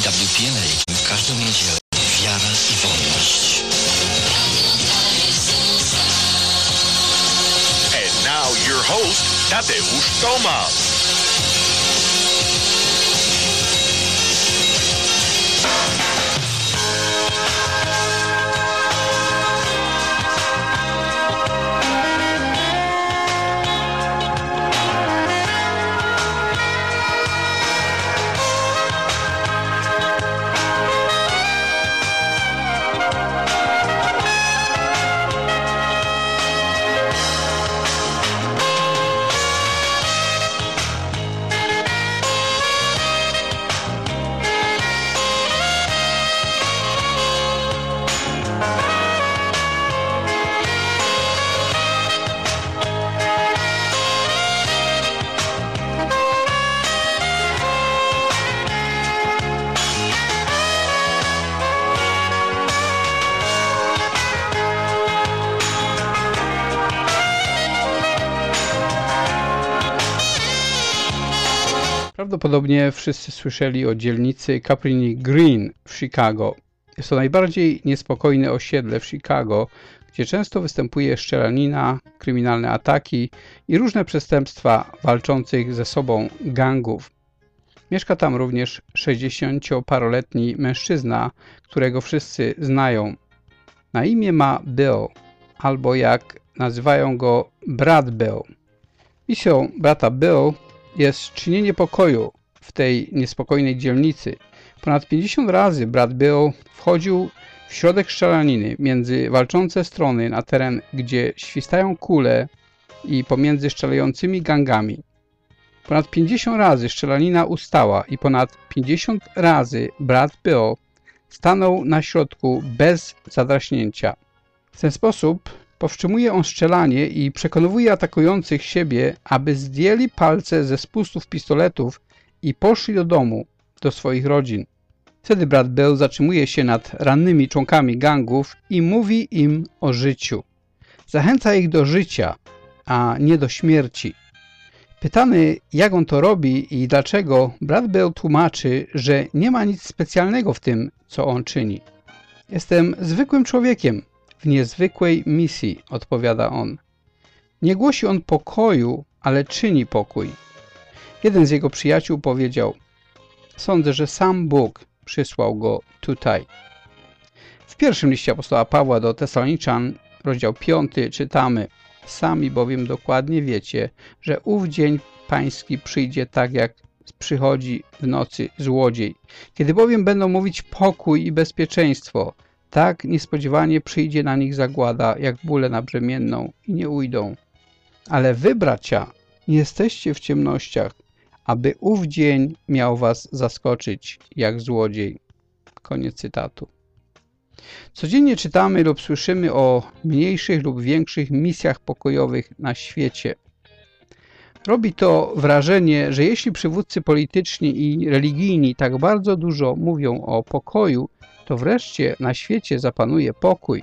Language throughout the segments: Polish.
EWTN w każdą niedzielę. Wiara i wolność. And now your host, Tadeusz Tomasz. Prawdopodobnie wszyscy słyszeli o dzielnicy Cabrini Green w Chicago. Jest to najbardziej niespokojne osiedle w Chicago, gdzie często występuje strzelanina, kryminalne ataki i różne przestępstwa walczących ze sobą gangów. Mieszka tam również 60-paroletni mężczyzna, którego wszyscy znają. Na imię ma Bill, albo jak nazywają go Brat Bill. Misją brata Bill jest czynienie pokoju w tej niespokojnej dzielnicy. Ponad 50 razy brat Bill wchodził w środek strzelaniny między walczące strony na teren, gdzie świstają kule i pomiędzy strzelającymi gangami. Ponad 50 razy strzelanina ustała i ponad 50 razy brat Bill stanął na środku bez zadraśnięcia. W ten sposób powstrzymuje on strzelanie i przekonuje atakujących siebie, aby zdjęli palce ze spustów pistoletów i poszli do domu, do swoich rodzin. Wtedy brat Bill zatrzymuje się nad rannymi członkami gangów i mówi im o życiu. Zachęca ich do życia, a nie do śmierci. Pytany, jak on to robi i dlaczego, brat Bill tłumaczy, że nie ma nic specjalnego w tym, co on czyni. Jestem zwykłym człowiekiem w niezwykłej misji, odpowiada on. Nie głosi on pokoju, ale czyni pokój. Jeden z jego przyjaciół powiedział: sądzę, że sam Bóg przysłał go tutaj. W pierwszym liście apostoła Pawła do Tesaloniczan, rozdział 5, czytamy: sami bowiem dokładnie wiecie, że ów dzień pański przyjdzie tak, jak przychodzi w nocy złodziej. Kiedy bowiem będą mówić pokój i bezpieczeństwo, tak niespodziewanie przyjdzie na nich zagłada, jak bóle na brzemienną i nie ujdą. Ale wy, bracia, nie jesteście w ciemnościach, aby ów dzień miał was zaskoczyć, jak złodziej. Koniec cytatu. Codziennie czytamy lub słyszymy o mniejszych lub większych misjach pokojowych na świecie. Robi to wrażenie, że jeśli przywódcy polityczni i religijni tak bardzo dużo mówią o pokoju, to wreszcie na świecie zapanuje pokój.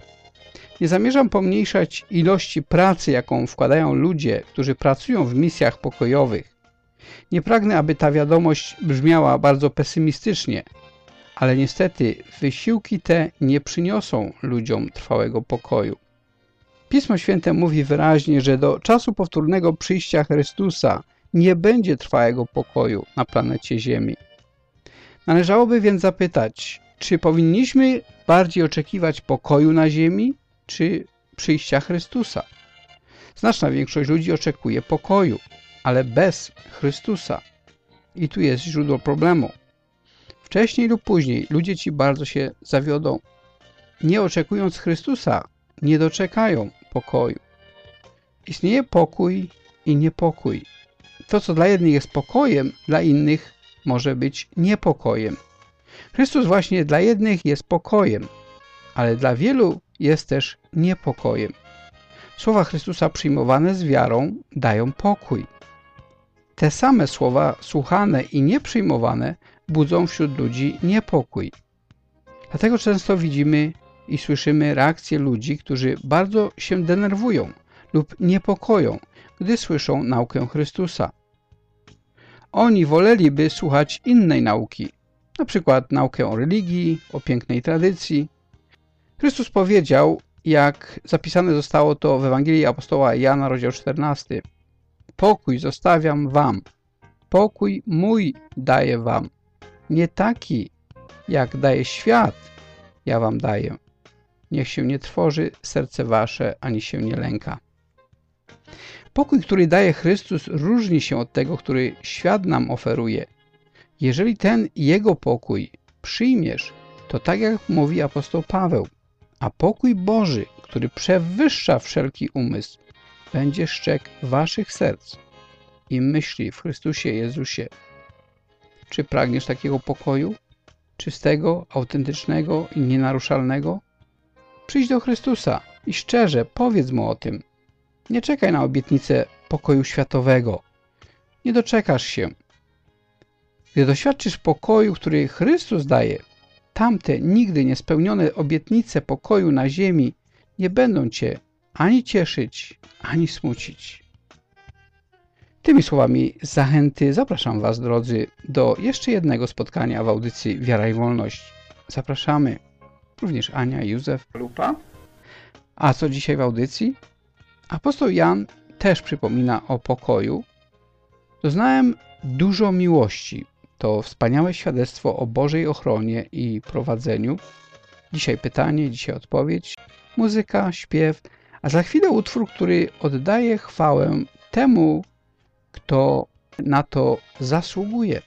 Nie zamierzam pomniejszać ilości pracy, jaką wkładają ludzie, którzy pracują w misjach pokojowych. Nie pragnę, aby ta wiadomość brzmiała bardzo pesymistycznie, ale niestety wysiłki te nie przyniosą ludziom trwałego pokoju. Pismo Święte mówi wyraźnie, że do czasu powtórnego przyjścia Chrystusa nie będzie trwałego pokoju na planecie Ziemi. Należałoby więc zapytać, czy powinniśmy bardziej oczekiwać pokoju na ziemi, czy przyjścia Chrystusa? Znaczna większość ludzi oczekuje pokoju, ale bez Chrystusa. I tu jest źródło problemu. Wcześniej lub później ludzie ci bardzo się zawiodą. Nie oczekując Chrystusa, nie doczekają pokoju. Istnieje pokój i niepokój. To, co dla jednych jest pokojem, dla innych może być niepokojem. Chrystus właśnie dla jednych jest pokojem, ale dla wielu jest też niepokojem. Słowa Chrystusa przyjmowane z wiarą dają pokój. Te same słowa słuchane i nieprzyjmowane budzą wśród ludzi niepokój. Dlatego często widzimy i słyszymy reakcje ludzi, którzy bardzo się denerwują lub niepokoją, gdy słyszą naukę Chrystusa. Oni woleliby słuchać innej nauki, na przykład naukę o religii, o pięknej tradycji. Chrystus powiedział, jak zapisane zostało to w Ewangelii apostoła Jana, rozdział 14. Pokój zostawiam wam, pokój mój daję wam, nie taki, jak daje świat, ja wam daję. Niech się nie trwoży serce wasze, ani się nie lęka. Pokój, który daje Chrystus, różni się od tego, który świat nam oferuje. Jeżeli ten Jego pokój przyjmiesz, to tak jak mówi apostoł Paweł, a pokój Boży, który przewyższa wszelki umysł, będzie szczekł waszych serc i myśli w Chrystusie Jezusie. Czy pragniesz takiego pokoju? Czystego, autentycznego i nienaruszalnego? Przyjdź do Chrystusa i szczerze powiedz Mu o tym. Nie czekaj na obietnicę pokoju światowego. Nie doczekasz się. Gdy doświadczysz pokoju, który Chrystus daje, tamte nigdy niespełnione obietnice pokoju na ziemi nie będą cię ani cieszyć, ani smucić. Tymi słowami zachęty zapraszam was, drodzy, do jeszcze jednego spotkania w audycji Wiara i Wolność. Zapraszamy również Ania i Józef Lupa. A co dzisiaj w audycji? Apostoł Jan też przypomina o pokoju. Doznałem dużo miłości. To wspaniałe świadectwo o Bożej ochronie i prowadzeniu. Dzisiaj pytanie, dzisiaj odpowiedź, muzyka, śpiew, a za chwilę utwór, który oddaje chwałę temu, kto na to zasługuje.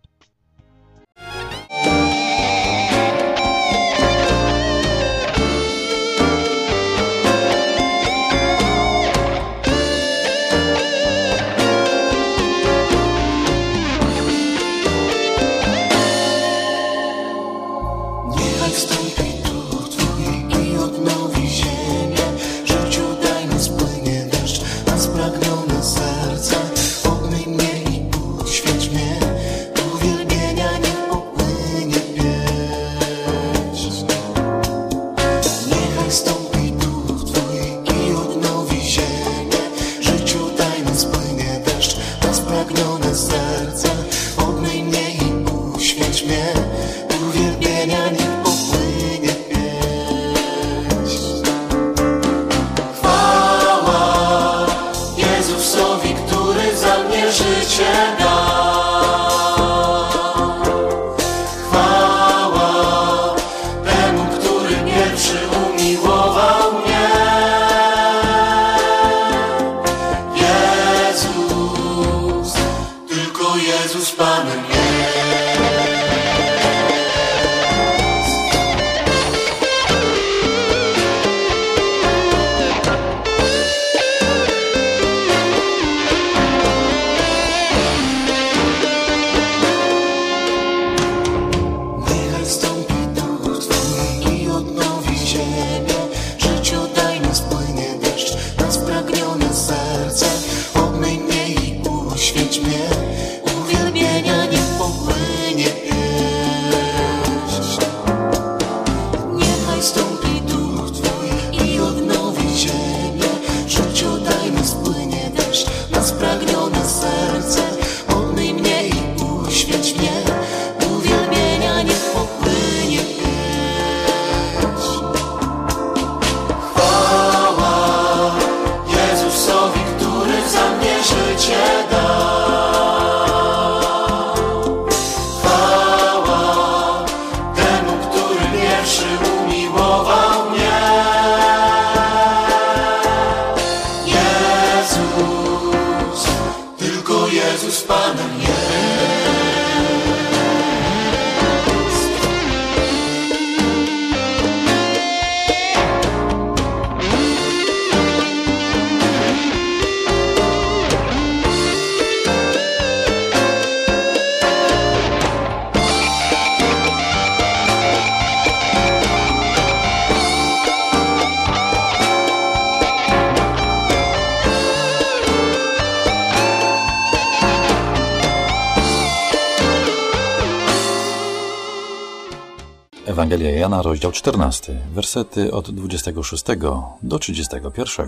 Ewangelia Jana, rozdział 14, wersety od 26 do 31.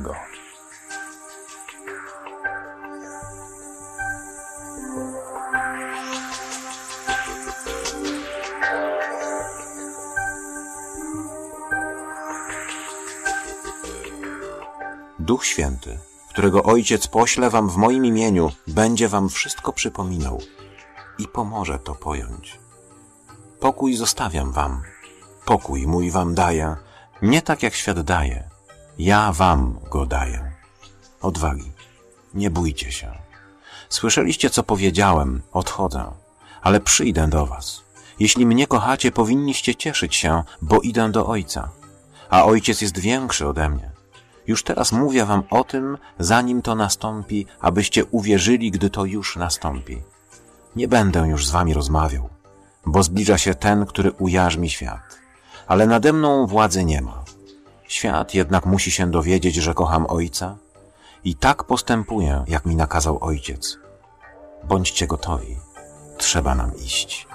Duch Święty, którego Ojciec pośle wam w moim imieniu, będzie wam wszystko przypominał i pomoże to pojąć. Pokój zostawiam wam, pokój mój wam daję, nie tak jak świat daje, ja wam go daję. Odwagi, nie bójcie się. Słyszeliście, co powiedziałem, odchodzę, ale przyjdę do was. Jeśli mnie kochacie, powinniście cieszyć się, bo idę do Ojca, a Ojciec jest większy ode mnie. Już teraz mówię wam o tym, zanim to nastąpi, abyście uwierzyli, gdy to już nastąpi. Nie będę już z wami rozmawiał, bo zbliża się ten, który ujarzmi świat. Ale nade mną władzy nie ma. Świat jednak musi się dowiedzieć, że kocham Ojca i tak postępuję, jak mi nakazał Ojciec. Bądźcie gotowi, trzeba nam iść.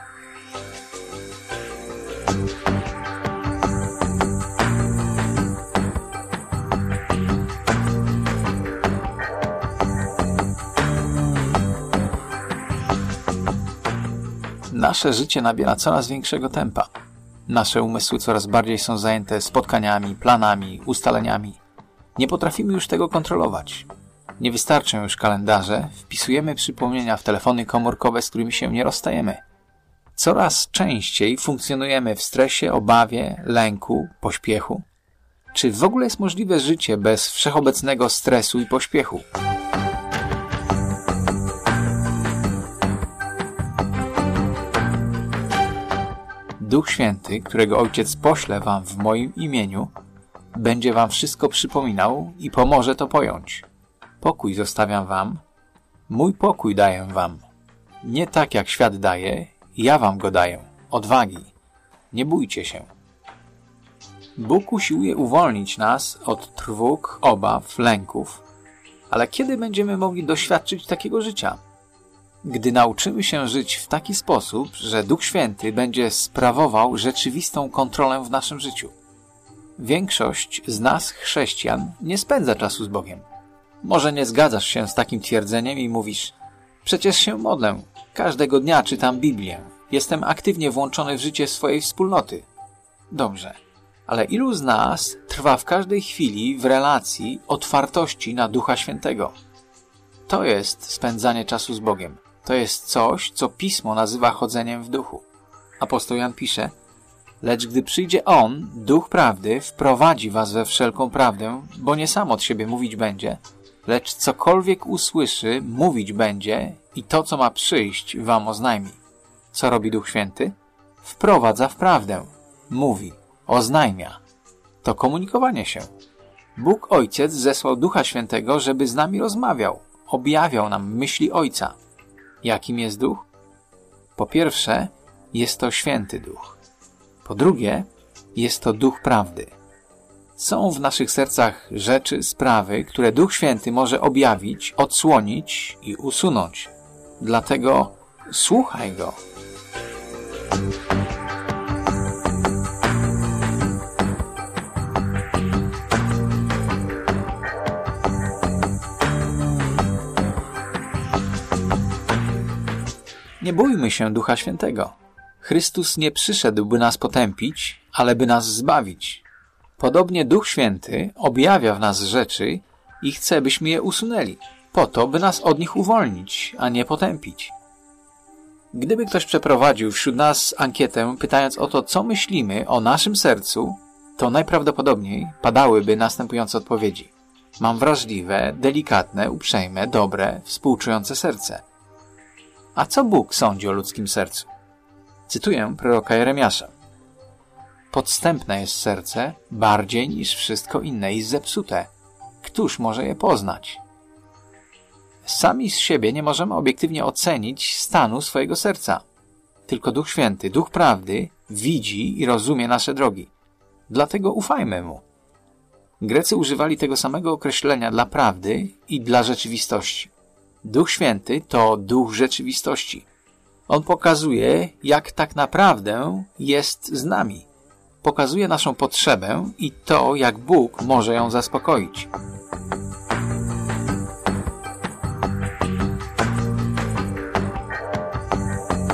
Nasze życie nabiera coraz większego tempa. Nasze umysły coraz bardziej są zajęte spotkaniami, planami, ustaleniami. Nie potrafimy już tego kontrolować. Nie wystarczą już kalendarze, wpisujemy przypomnienia w telefony komórkowe, z którymi się nie rozstajemy. Coraz częściej funkcjonujemy w stresie, obawie, lęku, pośpiechu. Czy w ogóle jest możliwe życie bez wszechobecnego stresu i pośpiechu? Duch Święty, którego Ojciec pośle wam w moim imieniu, będzie wam wszystko przypominał i pomoże to pojąć. Pokój zostawiam wam, mój pokój daję wam. Nie tak jak świat daje, ja wam go daję. Odwagi, nie bójcie się. Bóg usiłuje uwolnić nas od trwóg, obaw, lęków, ale kiedy będziemy mogli doświadczyć takiego życia? Gdy nauczymy się żyć w taki sposób, że Duch Święty będzie sprawował rzeczywistą kontrolę w naszym życiu. Większość z nas, chrześcijan, nie spędza czasu z Bogiem. Może nie zgadzasz się z takim twierdzeniem i mówisz: przecież się modlę, każdego dnia czytam Biblię, jestem aktywnie włączony w życie swojej wspólnoty. Dobrze, ale ilu z nas trwa w każdej chwili w relacji otwartości na Ducha Świętego? To jest spędzanie czasu z Bogiem. To jest coś, co Pismo nazywa chodzeniem w duchu. Apostoł Jan pisze: lecz gdy przyjdzie On, Duch Prawdy, wprowadzi was we wszelką prawdę, bo nie sam od siebie mówić będzie, lecz cokolwiek usłyszy, mówić będzie i to, co ma przyjść, wam oznajmi. Co robi Duch Święty? Wprowadza w prawdę, mówi, oznajmia. To komunikowanie się. Bóg Ojciec zesłał Ducha Świętego, żeby z nami rozmawiał, objawiał nam myśli Ojca. Jakim jest Duch? Po pierwsze, jest to Święty Duch. Po drugie, jest to Duch Prawdy. Są w naszych sercach rzeczy, sprawy, które Duch Święty może objawić, odsłonić i usunąć. Dlatego słuchaj Go. Nie bójmy się Ducha Świętego. Chrystus nie przyszedł, by nas potępić, ale by nas zbawić. Podobnie Duch Święty objawia w nas rzeczy i chce, byśmy je usunęli, po to, by nas od nich uwolnić, a nie potępić. Gdyby ktoś przeprowadził wśród nas ankietę, pytając o to, co myślimy o naszym sercu, to najprawdopodobniej padałyby następujące odpowiedzi. Mam wrażliwe, delikatne, uprzejme, dobre, współczujące serce. A co Bóg sądzi o ludzkim sercu? Cytuję proroka Jeremiasza. Podstępne jest serce bardziej niż wszystko inne i zepsute. Któż może je poznać? Sami z siebie nie możemy obiektywnie ocenić stanu swojego serca. Tylko Duch Święty, Duch Prawdy widzi i rozumie nasze drogi. Dlatego ufajmy Mu. Grecy używali tego samego określenia dla prawdy i dla rzeczywistości. Duch Święty to Duch rzeczywistości. On pokazuje, jak tak naprawdę jest z nami. Pokazuje naszą potrzebę i to, jak Bóg może ją zaspokoić.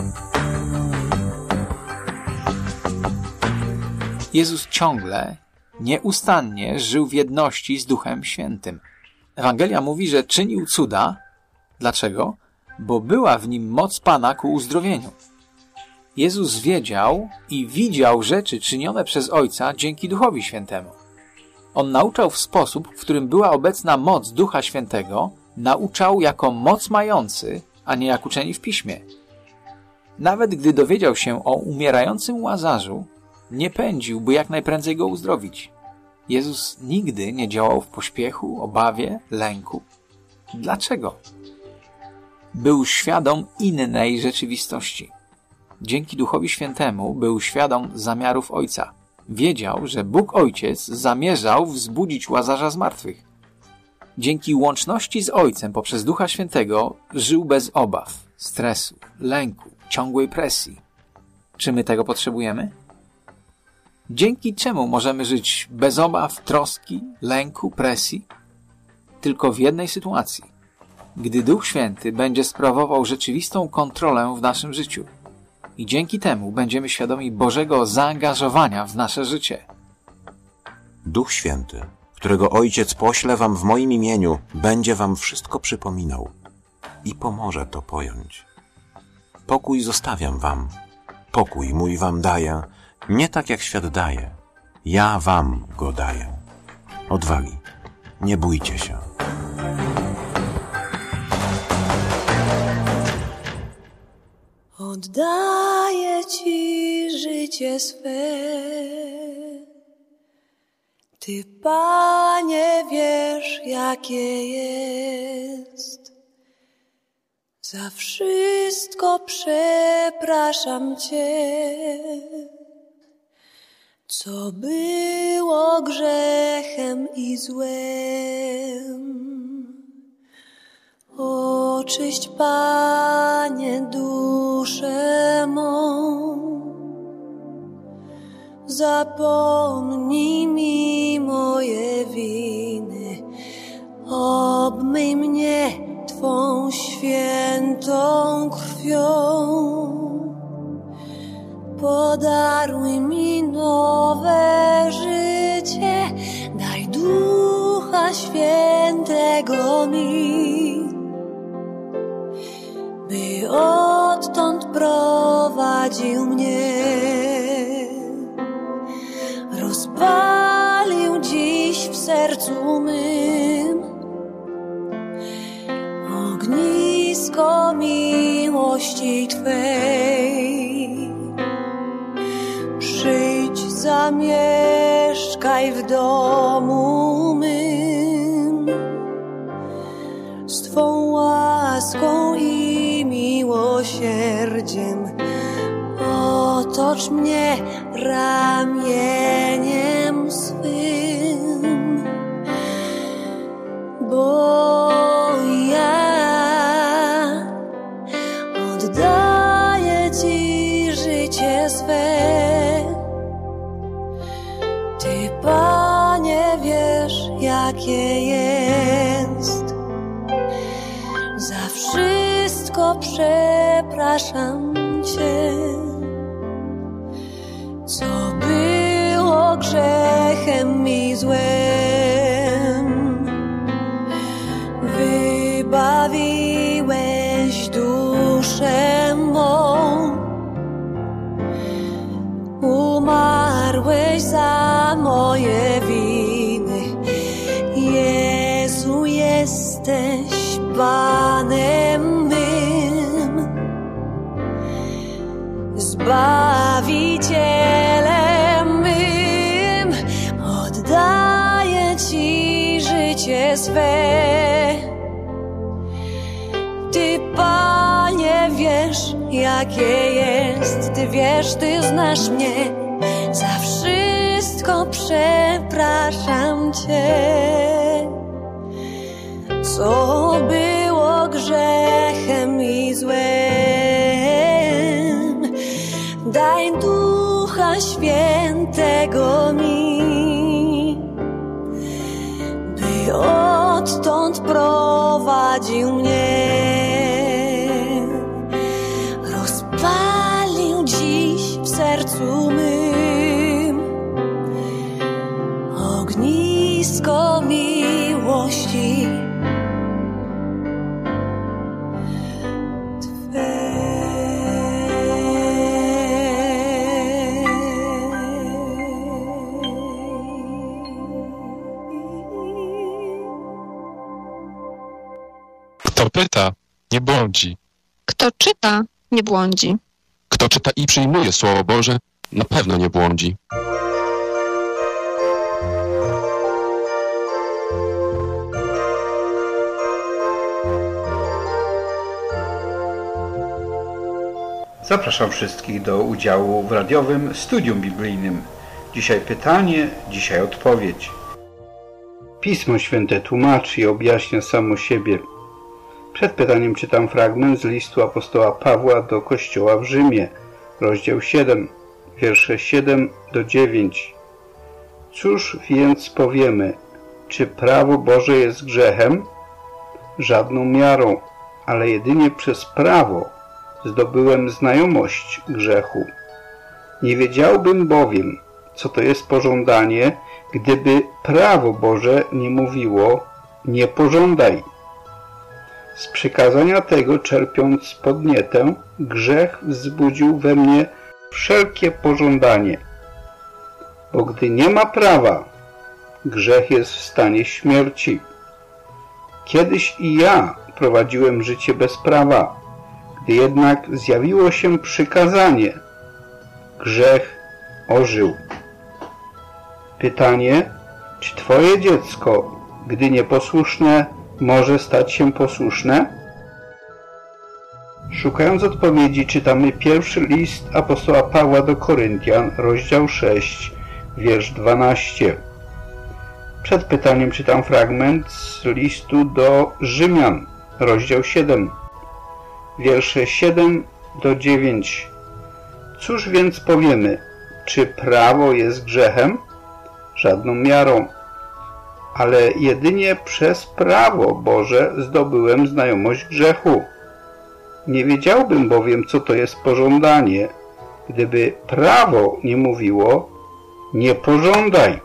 Jezus ciągle nieustannie żył w jedności z Duchem Świętym. Ewangelia mówi, że czynił cuda. Dlaczego? Bo była w nim moc Pana ku uzdrowieniu. Jezus wiedział i widział rzeczy czynione przez Ojca dzięki Duchowi Świętemu. On nauczał w sposób, w którym była obecna moc Ducha Świętego, nauczał jako moc mający, a nie jak uczeni w Piśmie. Nawet gdy dowiedział się o umierającym Łazarzu, nie pędził, by jak najprędzej go uzdrowić. Jezus nigdy nie działał w pośpiechu, obawie, lęku. Dlaczego? Był świadom innej rzeczywistości. Dzięki Duchowi Świętemu był świadom zamiarów Ojca. Wiedział, że Bóg Ojciec zamierzał wzbudzić Łazarza z martwych. Dzięki łączności z Ojcem poprzez Ducha Świętego żył bez obaw, stresu, lęku, ciągłej presji. Czy my tego potrzebujemy? Dzięki czemu możemy żyć bez obaw, troski, lęku, presji? Tylko w jednej sytuacji. Gdy Duch Święty będzie sprawował rzeczywistą kontrolę w naszym życiu. I dzięki temu będziemy świadomi Bożego zaangażowania w nasze życie. Duch Święty, którego Ojciec pośle wam w moim imieniu, będzie wam wszystko przypominał i pomoże to pojąć. Pokój zostawiam wam, pokój mój wam daję, nie tak jak świat daje, ja wam go daję. Odwagi, nie bójcie się. Oddaję Ci życie swe. Ty, Panie, wiesz, jakie jest. Za wszystko przepraszam Cię, co było grzechem i złem. Oczyść, Panie, duszę mą, zapomnij mi moje winy, obmyj mnie Twą świętą krwią, podaruj mi nowe życie, daj Ducha Świętego mi, by odtąd prowadził mnie, rozpalił dziś w sercu mym ognisko miłości Twej. Przyjdź, zamieszkaj w domu mym, z Twą łaską i miłosierdziem otocz mnie ramieniem swym, bo ja oddaję Ci życie swe. Ty, Panie, wiesz, jakie jest. Za wszystko przepraszam Cię, co było grzechem i złem. Wybawiłeś duszę mą, umarłeś za moje winy. Jezu, jesteś Panem mym, Zbawicielem mym. Oddaję Ci życie swe. Ty, Panie, wiesz, jakie jest. Ty wiesz, Ty znasz mnie. Za wszystko przepraszam Cię, co było grzechem i złem. Daj Ducha Świętego mi, by odtąd prowadził mnie, rozpalił dziś w sercu mym Kto pyta, nie błądzi. Kto czyta, nie błądzi. Kto czyta i przyjmuje Słowo Boże, na pewno nie błądzi. Zapraszam wszystkich do udziału w radiowym studium biblijnym. Dzisiaj pytanie, dzisiaj odpowiedź. Pismo Święte tłumaczy i objaśnia samo siebie. Przed pytaniem czytam fragment z listu apostoła Pawła do Kościoła w Rzymie, rozdział 7, wiersze 7 do 9. Cóż więc powiemy? Czy prawo Boże jest grzechem? Żadną miarą, ale jedynie przez prawo zdobyłem znajomość grzechu. Nie wiedziałbym bowiem, co to jest pożądanie, gdyby prawo Boże nie mówiło: nie pożądaj. Z przykazania tego, czerpiąc podnietę, grzech wzbudził we mnie wszelkie pożądanie. Bo gdy nie ma prawa, grzech jest w stanie śmierci. Kiedyś i ja prowadziłem życie bez prawa. Gdy jednak zjawiło się przykazanie, grzech ożył. Pytanie, czy Twoje dziecko, gdy nieposłuszne, może stać się posłuszne? Szukając odpowiedzi, czytamy pierwszy list apostoła Pawła do Koryntian, rozdział 6, wiersz 12. Przed pytaniem czytam fragment z listu do Rzymian, rozdział 7, wiersze 7 do 9. Cóż więc powiemy? Czy prawo jest grzechem? Żadną miarą, ale jedynie przez prawo Boże zdobyłem znajomość grzechu. Nie wiedziałbym bowiem, co to jest pożądanie, gdyby prawo nie mówiło: nie pożądaj.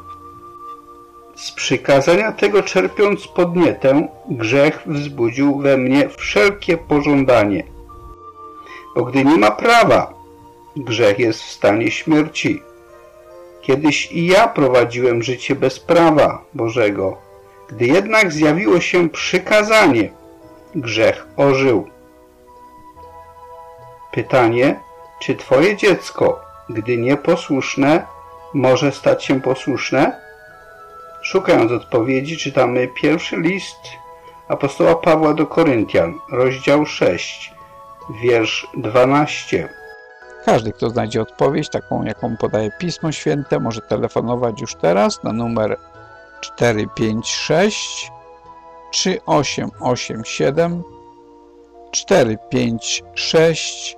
Z przykazania tego, czerpiąc podnietę, grzech wzbudził we mnie wszelkie pożądanie. Bo gdy nie ma prawa, grzech jest w stanie śmierci. Kiedyś i ja prowadziłem życie bez prawa Bożego. Gdy jednak zjawiło się przykazanie, grzech ożył. Pytanie, czy Twoje dziecko, gdy nieposłuszne, może stać się posłuszne? Szukając odpowiedzi, czytamy pierwszy list apostoła Pawła do Koryntian, rozdział 6, wiersz 12. Każdy, kto znajdzie odpowiedź, taką jaką podaje Pismo Święte, może telefonować już teraz na numer 456 3887 456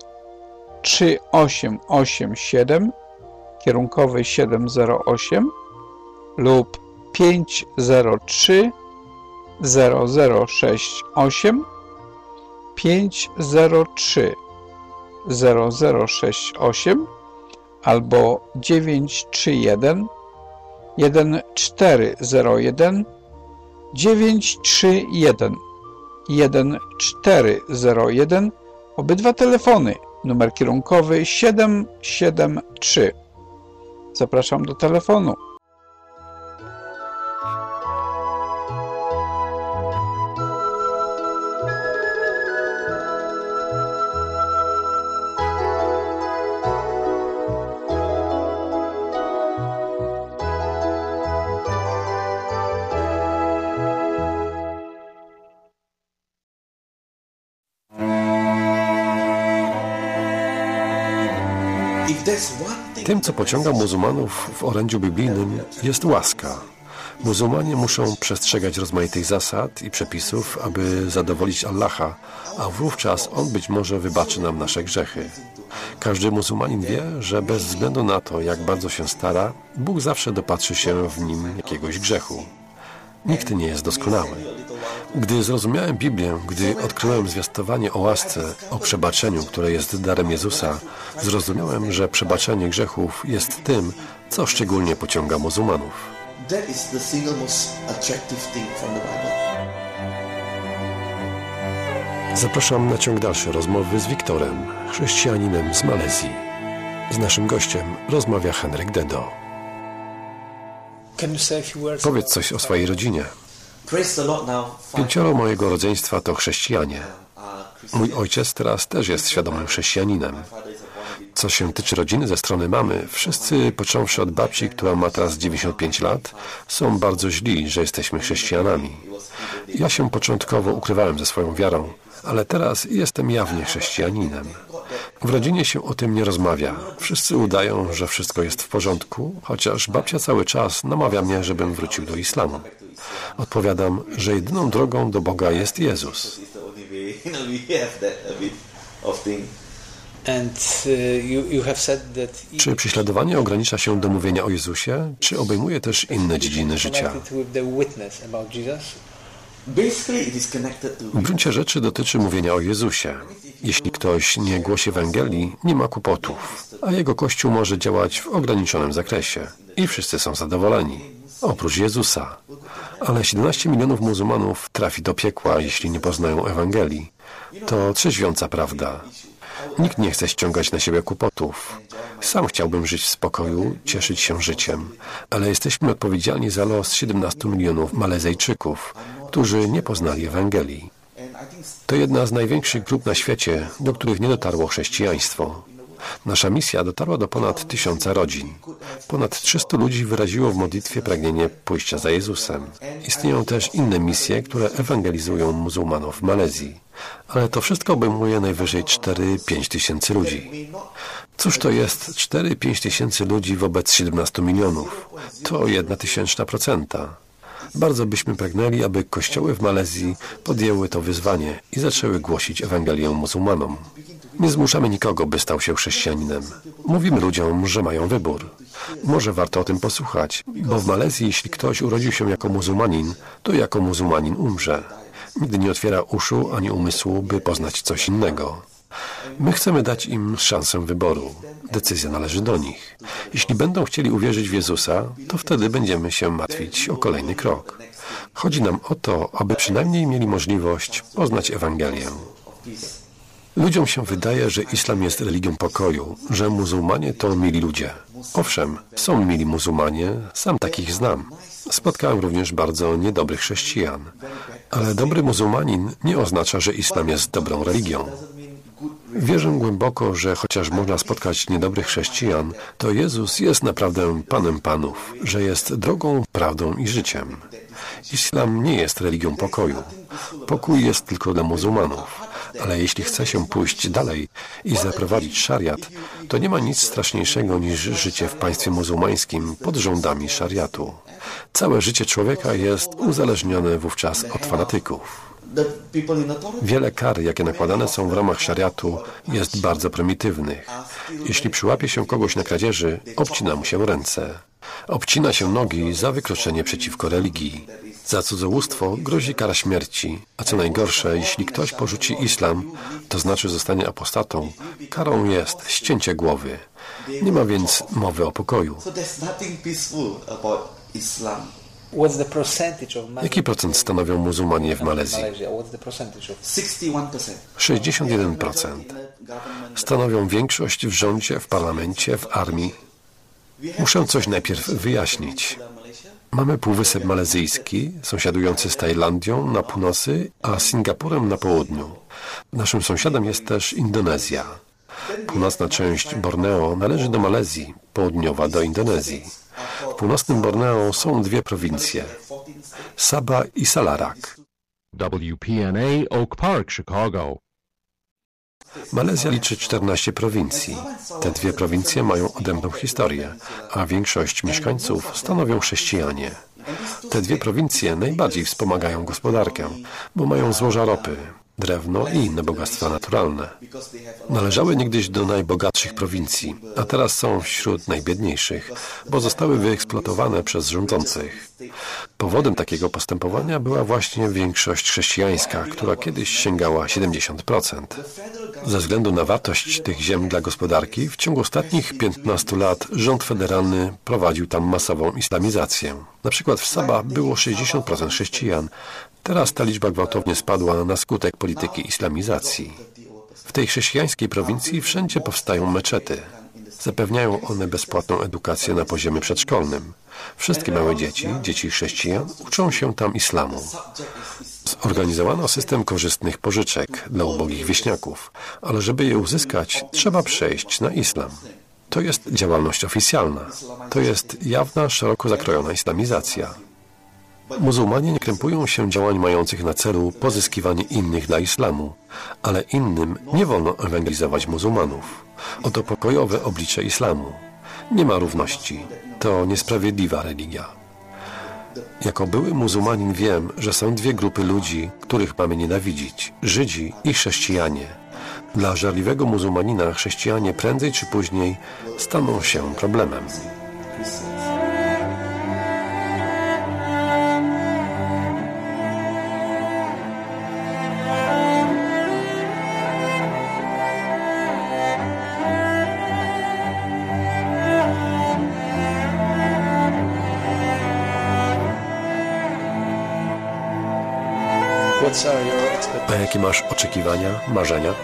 3887, kierunkowy 708 lub 503 0068 503 0068 albo 931 1401 931 1401. Obydwa telefony, numer kierunkowy 773. Zapraszam do telefonu. Tym, co pociąga muzułmanów w orędziu biblijnym, jest łaska. Muzułmanie muszą przestrzegać rozmaitych zasad i przepisów, aby zadowolić Allaha, a wówczas On być może wybaczy nam nasze grzechy. Każdy muzułmanin wie, że bez względu na to, jak bardzo się stara, Bóg zawsze dopatrzy się w nim jakiegoś grzechu. Nikt nie jest doskonały. Gdy zrozumiałem Biblię, gdy odkryłem zwiastowanie o łasce, o przebaczeniu, które jest darem Jezusa, zrozumiałem, że przebaczenie grzechów jest tym, co szczególnie pociąga muzułmanów. Zapraszam na ciąg dalszy rozmowy z Wiktorem, chrześcijaninem z Malezji. Z naszym gościem rozmawia Henryk Dedo. Powiedz coś o swojej rodzinie. 5 mojego rodzeństwa to chrześcijanie. Mój ojciec teraz też jest świadomym chrześcijaninem. Co się tyczy rodziny ze strony mamy, wszyscy, począwszy od babci, która ma teraz 95 lat, są bardzo źli, że jesteśmy chrześcijanami. Ja się początkowo ukrywałem ze swoją wiarą, ale teraz jestem jawnie chrześcijaninem. W rodzinie się o tym nie rozmawia. Wszyscy udają, że wszystko jest w porządku, chociaż babcia cały czas namawia mnie, żebym wrócił do islamu. Odpowiadam, że jedyną drogą do Boga jest Jezus. Czy prześladowanie ogranicza się do mówienia o Jezusie, czy obejmuje też inne dziedziny życia? W gruncie rzeczy dotyczy mówienia o Jezusie. Jeśli ktoś nie głosi Ewangelii, nie ma kłopotów, a jego Kościół może działać w ograniczonym zakresie i wszyscy są zadowoleni, oprócz Jezusa. Ale 17 milionów muzułmanów trafi do piekła, jeśli nie poznają Ewangelii. To trzeźwiąca prawda. Nikt nie chce ściągać na siebie kłopotów. Sam chciałbym żyć w spokoju, cieszyć się życiem, ale jesteśmy odpowiedzialni za los 17 milionów Malezjczyków, którzy nie poznali Ewangelii. To jedna z największych grup na świecie, do których nie dotarło chrześcijaństwo. Nasza misja dotarła do ponad 1000 rodzin. Ponad 300 ludzi wyraziło w modlitwie pragnienie pójścia za Jezusem. Istnieją też inne misje, które ewangelizują muzułmanów w Malezji. Ale to wszystko obejmuje najwyżej 4-5 tysięcy ludzi. Cóż to jest 4-5 tysięcy ludzi wobec 17 milionów? To 0,01%. Bardzo byśmy pragnęli, aby kościoły w Malezji podjęły to wyzwanie i zaczęły głosić Ewangelię muzułmanom. Nie zmuszamy nikogo, by stał się chrześcijaninem. Mówimy ludziom, że mają wybór. Może warto o tym posłuchać, bo w Malezji, jeśli ktoś urodził się jako muzułmanin, to jako muzułmanin umrze. Nigdy nie otwiera uszu ani umysłu, by poznać coś innego. My chcemy dać im szansę wyboru. Decyzja należy do nich. Jeśli będą chcieli uwierzyć w Jezusa, to wtedy będziemy się martwić o kolejny krok. Chodzi nam o to, aby przynajmniej mieli możliwość poznać Ewangelię. Ludziom się wydaje, że islam jest religią pokoju, że muzułmanie to mili ludzie. Owszem, są mili muzułmanie, sam takich znam. Spotkałem również bardzo niedobrych chrześcijan. Ale dobry muzułmanin nie oznacza, że islam jest dobrą religią. Wierzę głęboko, że chociaż można spotkać niedobrych chrześcijan, to Jezus jest naprawdę Panem Panów, że jest drogą, prawdą i życiem. Islam nie jest religią pokoju. Pokój jest tylko dla muzułmanów. Ale jeśli chce się pójść dalej i zaprowadzić szariat, to nie ma nic straszniejszego niż życie w państwie muzułmańskim pod rządami szariatu. Całe życie człowieka jest uzależnione wówczas od fanatyków. Wiele kar, jakie nakładane są w ramach szariatu, jest bardzo prymitywnych. Jeśli przyłapie się kogoś na kradzieży, obcina mu się ręce. Obcina się nogi za wykroczenie przeciwko religii. Za cudzołóstwo grozi kara śmierci, a co najgorsze, jeśli ktoś porzuci islam, to znaczy zostanie apostatą, karą jest ścięcie głowy. Nie ma więc mowy o pokoju. Jaki procent stanowią muzułmanie w Malezji? 61%. Stanowią większość w rządzie, w parlamencie, w armii. Muszę coś najpierw wyjaśnić. Mamy Półwysep Malezyjski, sąsiadujący z Tajlandią na północy, a Singapurem na południu. Naszym sąsiadem jest też Indonezja. Północna część Borneo należy do Malezji, południowa do Indonezji. W północnym Borneo są 2 prowincje, Sabah i Sarawak. WPNA Oak Park, Chicago. Malezja liczy 14 prowincji. Te 2 prowincje mają odrębną historię, a większość mieszkańców stanowią chrześcijanie. Te 2 prowincje najbardziej wspomagają gospodarkę, bo mają złoża ropy, drewno i inne bogactwa naturalne. Należały niegdyś do najbogatszych prowincji, a teraz są wśród najbiedniejszych, bo zostały wyeksploatowane przez rządzących. Powodem takiego postępowania była właśnie większość chrześcijańska, która kiedyś sięgała 70%. Ze względu na wartość tych ziem dla gospodarki, w ciągu ostatnich 15 lat rząd federalny prowadził tam masową islamizację. Na przykład w Sabah było 60% chrześcijan. Teraz ta liczba gwałtownie spadła na skutek polityki islamizacji. W tej chrześcijańskiej prowincji wszędzie powstają meczety. Zapewniają one bezpłatną edukację na poziomie przedszkolnym. Wszystkie małe dzieci chrześcijan, uczą się tam islamu. Zorganizowano system korzystnych pożyczek dla ubogich wieśniaków, ale żeby je uzyskać, trzeba przejść na islam. To jest działalność oficjalna. To jest jawna, szeroko zakrojona islamizacja. Muzułmanie nie krępują się działań mających na celu pozyskiwanie innych dla islamu, ale innym nie wolno ewangelizować muzułmanów. Oto pokojowe oblicze islamu. Nie ma równości. To niesprawiedliwa religia. Jako były muzułmanin wiem, że są dwie grupy ludzi, których mamy nienawidzić: Żydzi i chrześcijanie. Dla żarliwego muzułmanina chrześcijanie prędzej czy później staną się problemem. A jakie masz oczekiwania, marzenia?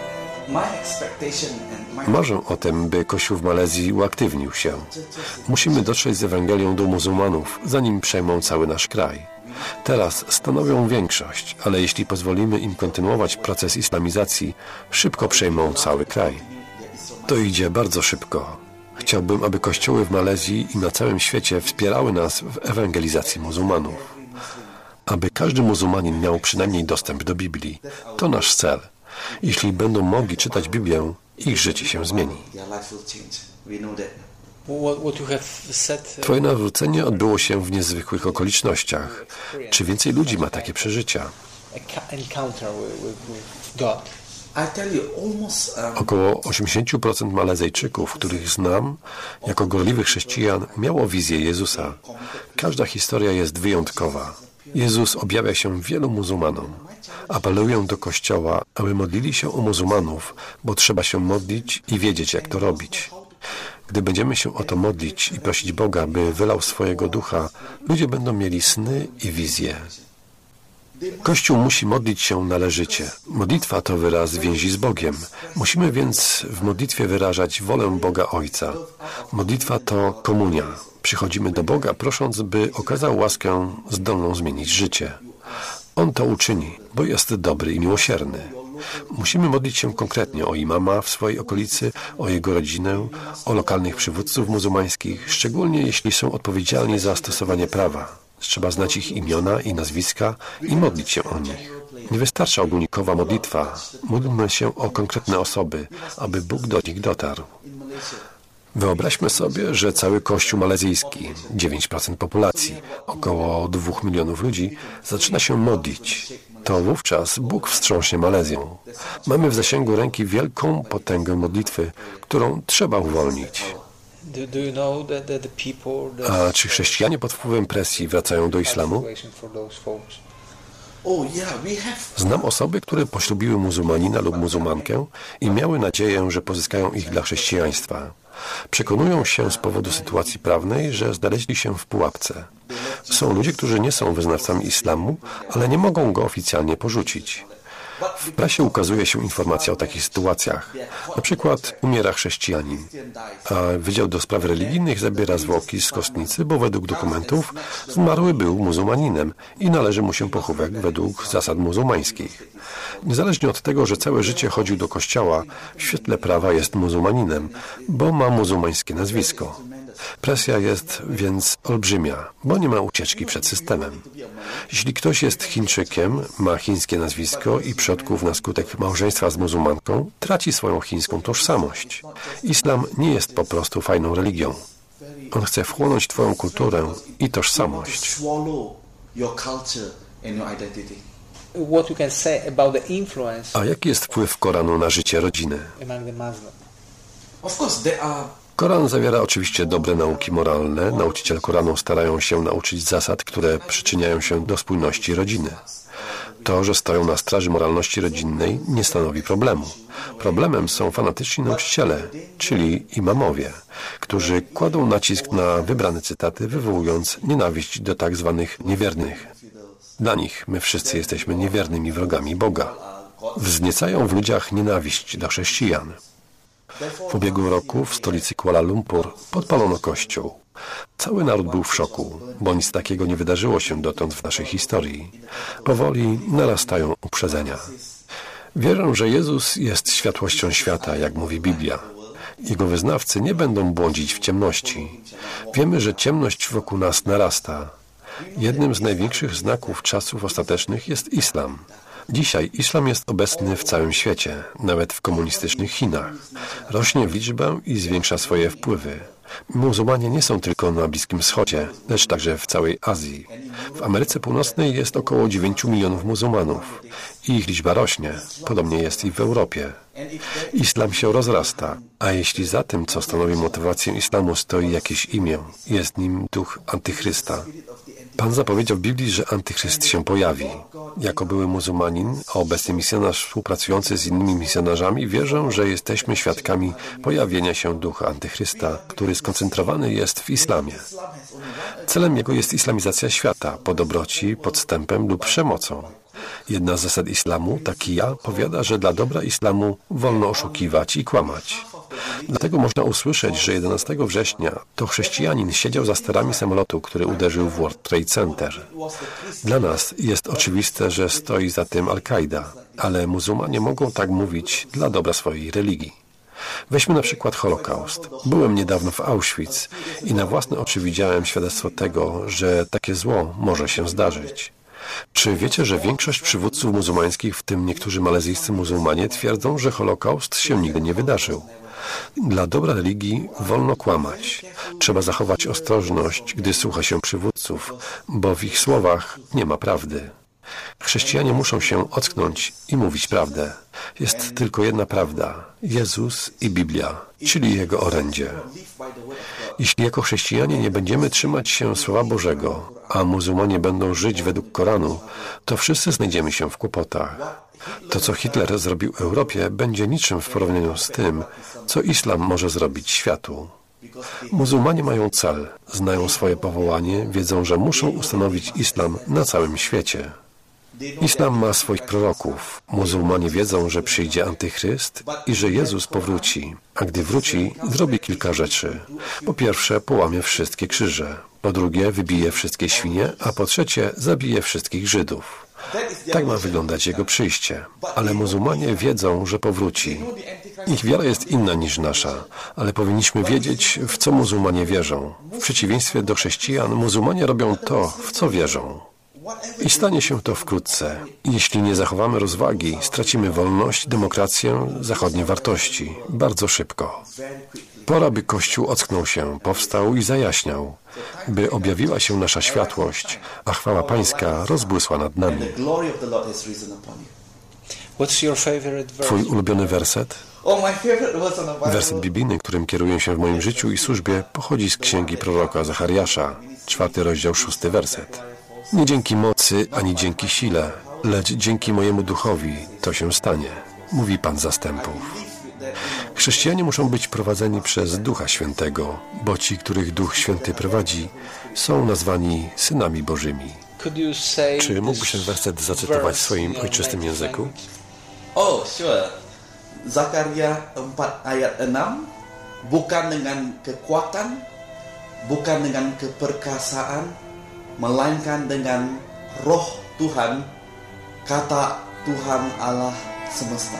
Marzę o tym, by Kościół w Malezji uaktywnił się. Musimy dotrzeć z Ewangelią do muzułmanów, zanim przejmą cały nasz kraj. Teraz stanowią większość, ale jeśli pozwolimy im kontynuować proces islamizacji, szybko przejmą cały kraj. To idzie bardzo szybko. Chciałbym, aby kościoły w Malezji i na całym świecie wspierały nas w ewangelizacji muzułmanów. Aby każdy muzułmanin miał przynajmniej dostęp do Biblii. To nasz cel. Jeśli będą mogli czytać Biblię, ich życie się zmieni. Twoje nawrócenie odbyło się w niezwykłych okolicznościach. Czy więcej ludzi ma takie przeżycia? Około 80% Malezjczyków, których znam, jako gorliwych chrześcijan, miało wizję Jezusa. Każda historia jest wyjątkowa. Jezus objawia się wielu muzułmanom. Apeluję do Kościoła, aby modlili się o muzułmanów, bo trzeba się modlić i wiedzieć, jak to robić. Gdy będziemy się o to modlić i prosić Boga, by wylał swojego ducha, ludzie będą mieli sny i wizje. Kościół musi modlić się należycie. Modlitwa to wyraz więzi z Bogiem. Musimy więc w modlitwie wyrażać wolę Boga Ojca. Modlitwa to komunia. Przychodzimy do Boga, prosząc, by okazał łaskę zdolną zmienić życie. On to uczyni, bo jest dobry i miłosierny. Musimy modlić się konkretnie o imama w swojej okolicy, o jego rodzinę, o lokalnych przywódców muzułmańskich, szczególnie jeśli są odpowiedzialni za stosowanie prawa. Trzeba znać ich imiona i nazwiska i modlić się o nich. Nie wystarcza ogólnikowa modlitwa. Módlmy się o konkretne osoby, aby Bóg do nich dotarł. Wyobraźmy sobie, że cały Kościół malezyjski, 9% populacji, około 2 milionów ludzi, zaczyna się modlić. To wówczas Bóg wstrząśnie Malezją. Mamy w zasięgu ręki wielką potęgę modlitwy, którą trzeba uwolnić. A czy chrześcijanie pod wpływem presji wracają do islamu? Znam osoby, które poślubiły muzułmanina lub muzułmankę i miały nadzieję, że pozyskają ich dla chrześcijaństwa. Przekonują się z powodu sytuacji prawnej, że znaleźli się w pułapce. Są ludzie, którzy nie są wyznawcami islamu, ale nie mogą go oficjalnie porzucić. W prasie ukazuje się informacja o takich sytuacjach. Na przykład umiera chrześcijanin, a Wydział do Spraw Religijnych zabiera zwłoki z kostnicy, bo według dokumentów zmarły był muzułmaninem i należy mu się pochówek według zasad muzułmańskich. Niezależnie od tego, że całe życie chodził do kościoła, w świetle prawa jest muzułmaninem, bo ma muzułmańskie nazwisko. Presja jest więc olbrzymia, bo nie ma ucieczki przed systemem. Jeśli ktoś jest Chińczykiem, ma chińskie nazwisko i przodków na skutek małżeństwa z muzułmanką, traci swoją chińską tożsamość. Islam nie jest po prostu fajną religią. On chce wchłonąć twoją kulturę i tożsamość. A jaki jest wpływ Koranu na życie rodziny? Koran zawiera oczywiście dobre nauki moralne. Nauczyciele Koranu starają się nauczyć zasad, które przyczyniają się do spójności rodziny. To, że stoją na straży moralności rodzinnej, nie stanowi problemu. Problemem są fanatyczni nauczyciele, czyli imamowie, którzy kładą nacisk na wybrane cytaty, wywołując nienawiść do tak zwanych niewiernych. Dla nich my wszyscy jesteśmy niewiernymi wrogami Boga. Wzniecają w ludziach nienawiść do chrześcijan. W ubiegłym roku w stolicy Kuala Lumpur podpalono kościół. Cały naród był w szoku, bo nic takiego nie wydarzyło się dotąd w naszej historii. Powoli narastają uprzedzenia. Wierzę, że Jezus jest światłością świata, jak mówi Biblia. Jego wyznawcy nie będą błądzić w ciemności. Wiemy, że ciemność wokół nas narasta. Jednym z największych znaków czasów ostatecznych jest islam. Dzisiaj islam jest obecny w całym świecie, nawet w komunistycznych Chinach. Rośnie w liczbę i zwiększa swoje wpływy. Muzułmanie nie są tylko na Bliskim Wschodzie, lecz także w całej Azji. W Ameryce Północnej jest około 9 milionów muzułmanów i ich liczba rośnie. Podobnie jest i w Europie. Islam się rozrasta, a jeśli za tym, co stanowi motywację islamu, stoi jakieś imię, jest nim duch antychrysta. Pan zapowiedział w Biblii, że antychryst się pojawi. Jako były muzułmanin, a obecny misjonarz współpracujący z innymi misjonarzami, wierzę, że jesteśmy świadkami pojawienia się ducha antychrysta, który skoncentrowany jest w islamie. Celem jego jest islamizacja świata, po dobroci, podstępem lub przemocą. Jedna z zasad islamu, takija, powiada, że dla dobra islamu wolno oszukiwać i kłamać. Dlatego można usłyszeć, że 11 września to chrześcijanin siedział za sterami samolotu, który uderzył w World Trade Center. Dla nas jest oczywiste, że stoi za tym Al-Kaida, ale muzułmanie mogą tak mówić dla dobra swojej religii. Weźmy na przykład Holokaust. Byłem niedawno w Auschwitz i na własne oczy widziałem świadectwo tego, że takie zło może się zdarzyć. Czy wiecie, że większość przywódców muzułmańskich, w tym niektórzy malezyjscy muzułmanie, twierdzą, że Holokaust się nigdy nie wydarzył? Dla dobra religii wolno kłamać. Trzeba zachować ostrożność, gdy słucha się przywódców, bo w ich słowach nie ma prawdy. Chrześcijanie muszą się ocknąć i mówić prawdę. Jest tylko jedna prawda: Jezus i Biblia, czyli Jego orędzie. Jeśli jako chrześcijanie nie będziemy trzymać się Słowa Bożego, a muzułmanie będą żyć według Koranu, to wszyscy znajdziemy się w kłopotach. To, co Hitler zrobił Europie, będzie niczym w porównaniu z tym, co islam może zrobić światu. Muzułmanie mają cel, znają swoje powołanie, wiedzą, że muszą ustanowić islam na całym świecie. Islam ma swoich proroków. Muzułmanie wiedzą, że przyjdzie antychryst i że Jezus powróci, a gdy wróci, zrobi kilka rzeczy. Po pierwsze, połamie wszystkie krzyże. Po drugie, wybije wszystkie świnie, a po trzecie, zabije wszystkich Żydów. Tak ma wyglądać Jego przyjście. Ale muzułmanie wiedzą, że powróci. Ich wiara jest inna niż nasza, ale powinniśmy wiedzieć, w co muzułmanie wierzą. W przeciwieństwie do chrześcijan, muzułmanie robią to, w co wierzą. I stanie się to wkrótce. Jeśli nie zachowamy rozwagi, stracimy wolność, demokrację, zachodnie wartości. Bardzo szybko. Pora, by Kościół ocknął się, powstał i zajaśniał, by objawiła się nasza światłość, a chwała Pańska rozbłysła nad nami. Twój ulubiony werset? Werset biblijny, którym kieruję się w moim życiu i służbie, pochodzi z księgi proroka Zachariasza, 4 rozdział, 6 werset. Nie dzięki mocy, ani dzięki sile, lecz dzięki mojemu duchowi to się stanie, mówi Pan zastępów. Chrześcijanie muszą być prowadzeni przez Ducha Świętego, bo ci, których Duch Święty prowadzi, są nazwani synami Bożymi. Czy mógłbyś ten werset zacytować w swoim ojczystym języku? Zakaria 4 ayat 6, bukan dengan kekuatan, bukan dengan keperkasaan, melainkan dengan roh Tuhan, kata Tuhan Allah semesta.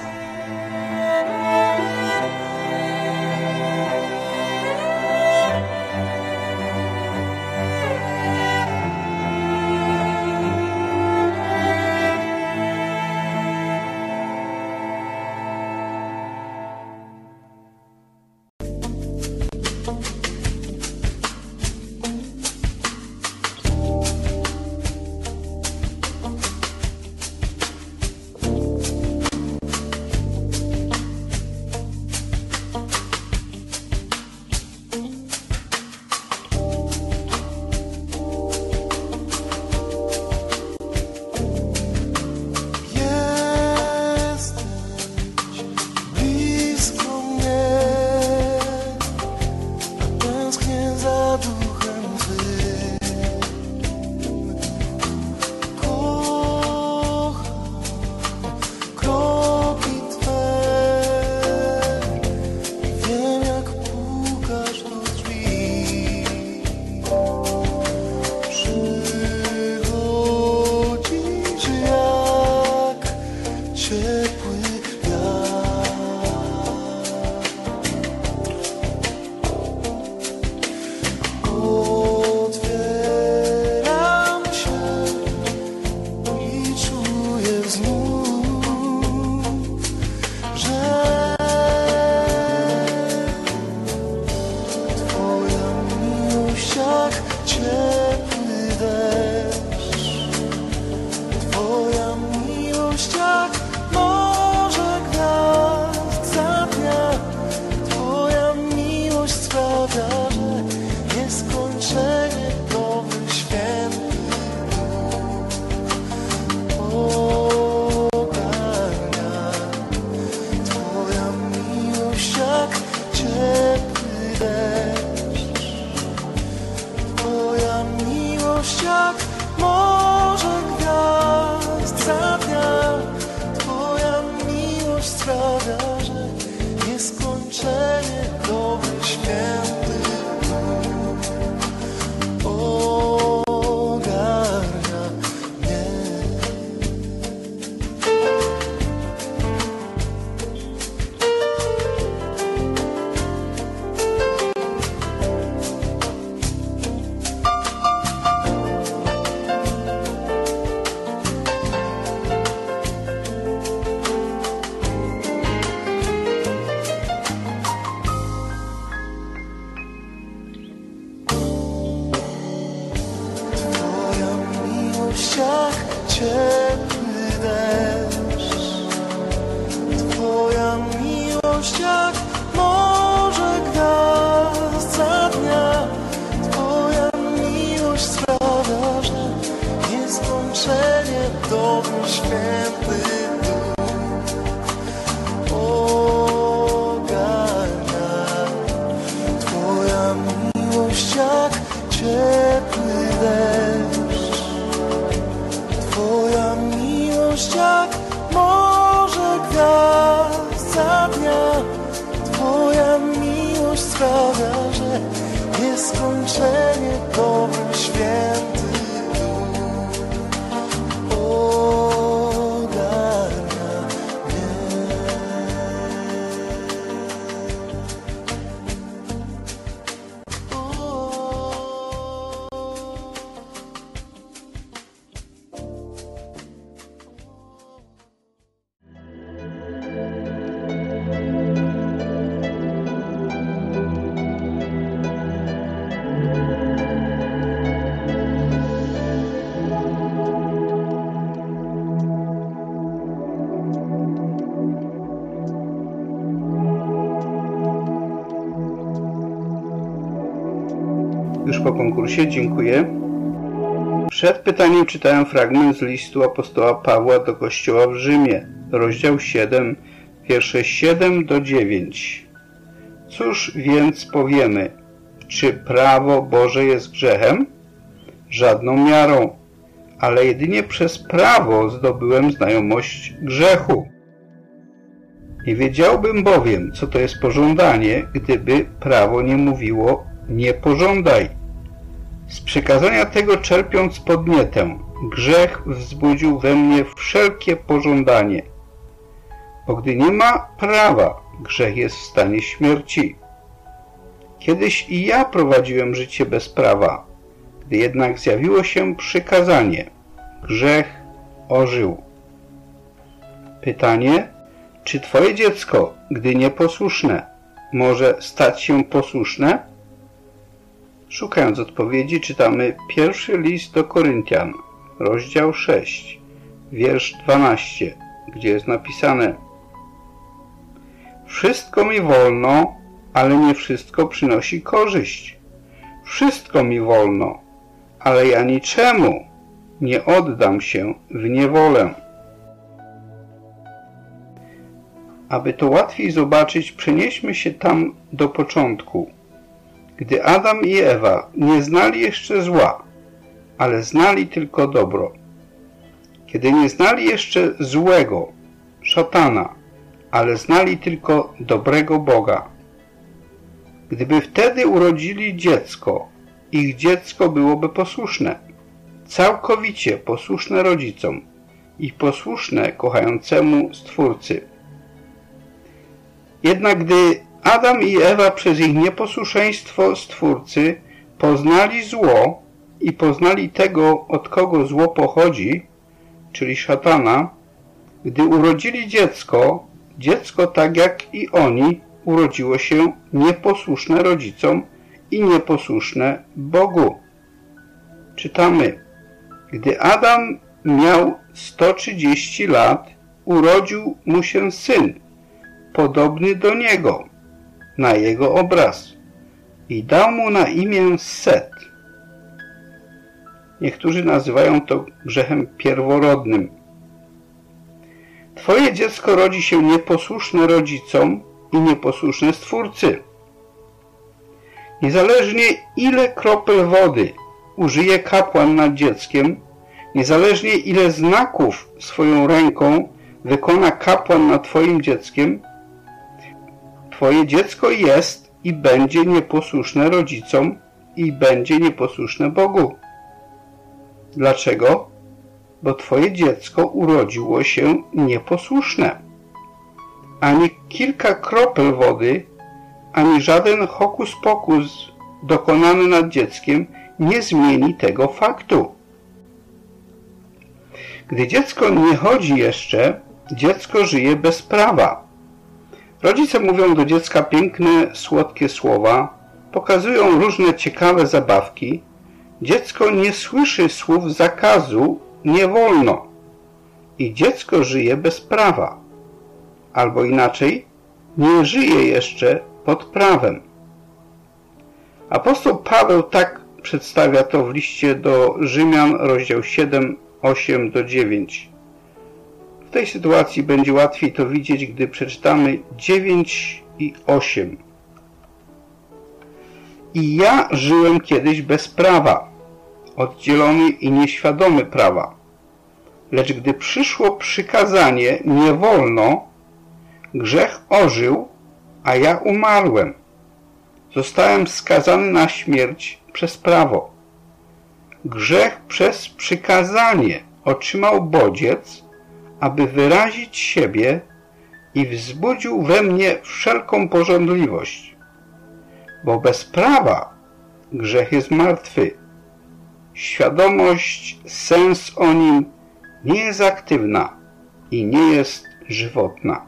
ciepły deszcz. Twoja miłość jak morze gwiazd dnia. Twoja miłość sprawia, że nieskończenie dobry, święty Duch ogarnia. Twoja miłość jak ciepły deszcz. Twoja miłość jak morze gwiazd dnia. Twoja miłość sprawia, że nieskończenie dobry, święty Duch ogarnia mnie. Już po konkursie, dziękuję. Przed pytaniem czytałem fragment z listu apostoła Pawła do Kościoła w Rzymie, rozdział 7, wiersze 7 do 9. Cóż więc powiemy? Czy prawo Boże jest grzechem? Żadną miarą, ale jedynie przez prawo zdobyłem znajomość grzechu. Nie wiedziałbym bowiem, co to jest pożądanie, gdyby prawo nie mówiło nie pożądaj. Z przykazania tego czerpiąc podnietę, grzech wzbudził we mnie wszelkie pożądanie. Bo gdy nie ma prawa, grzech jest w stanie śmierci. Kiedyś i ja prowadziłem życie bez prawa, gdy jednak zjawiło się przykazanie, grzech ożył. Pytanie, czy twoje dziecko, gdy nieposłuszne, może stać się posłuszne? Szukając odpowiedzi, czytamy pierwszy list do Koryntian, rozdział 6, wiersz 12, gdzie jest napisane: Wszystko mi wolno, ale nie wszystko przynosi korzyść. Wszystko mi wolno, ale ja niczemu nie oddam się w niewolę. Aby to łatwiej zobaczyć, przenieśmy się tam do początku. Gdy Adam i Ewa nie znali jeszcze zła, ale znali tylko dobro. Kiedy nie znali jeszcze złego, szatana, ale znali tylko dobrego Boga. Gdyby wtedy urodzili dziecko, ich dziecko byłoby posłuszne, całkowicie posłuszne rodzicom i posłuszne kochającemu Stwórcy. Jednak gdy Adam i Ewa przez ich nieposłuszeństwo Stwórcy poznali zło i poznali tego, od kogo zło pochodzi, czyli szatana, gdy urodzili dziecko, dziecko tak jak i oni urodziło się nieposłuszne rodzicom i nieposłuszne Bogu. Czytamy: Gdy Adam miał 130 lat, urodził mu się syn, podobny do niego, na jego obraz, i dał mu na imię Set. Niektórzy nazywają to grzechem pierworodnym. Twoje dziecko rodzi się nieposłuszne rodzicom i nieposłuszne Stwórcy. Niezależnie ile kropel wody użyje kapłan nad dzieckiem, niezależnie ile znaków swoją ręką wykona kapłan nad twoim dzieckiem, twoje dziecko jest i będzie nieposłuszne rodzicom i będzie nieposłuszne Bogu. Dlaczego? Bo twoje dziecko urodziło się nieposłuszne. Ani kilka kropel wody, ani żaden hokus pokus dokonany nad dzieckiem nie zmieni tego faktu. Gdy dziecko nie chodzi jeszcze, dziecko żyje bez prawa. Rodzice mówią do dziecka piękne, słodkie słowa, pokazują różne ciekawe zabawki. Dziecko nie słyszy słów zakazu, nie wolno. i dziecko żyje bez prawa, albo inaczej, nie żyje jeszcze pod prawem. Apostoł Paweł tak przedstawia to w liście do Rzymian, rozdział 7, 8-9. W tej sytuacji będzie łatwiej to widzieć, gdy przeczytamy 9 i 8. I ja żyłem kiedyś bez prawa, oddzielony i nieświadomy prawa. Lecz gdy przyszło przykazanie, nie wolno, grzech ożył, a ja umarłem. Zostałem skazany na śmierć przez prawo. Grzech przez przykazanie otrzymał bodziec, aby wyrazić siebie i wzbudził we mnie wszelką pożądliwość. Bo bez prawa grzech jest martwy. Świadomość, sens o nim nie jest aktywna i nie jest żywotna.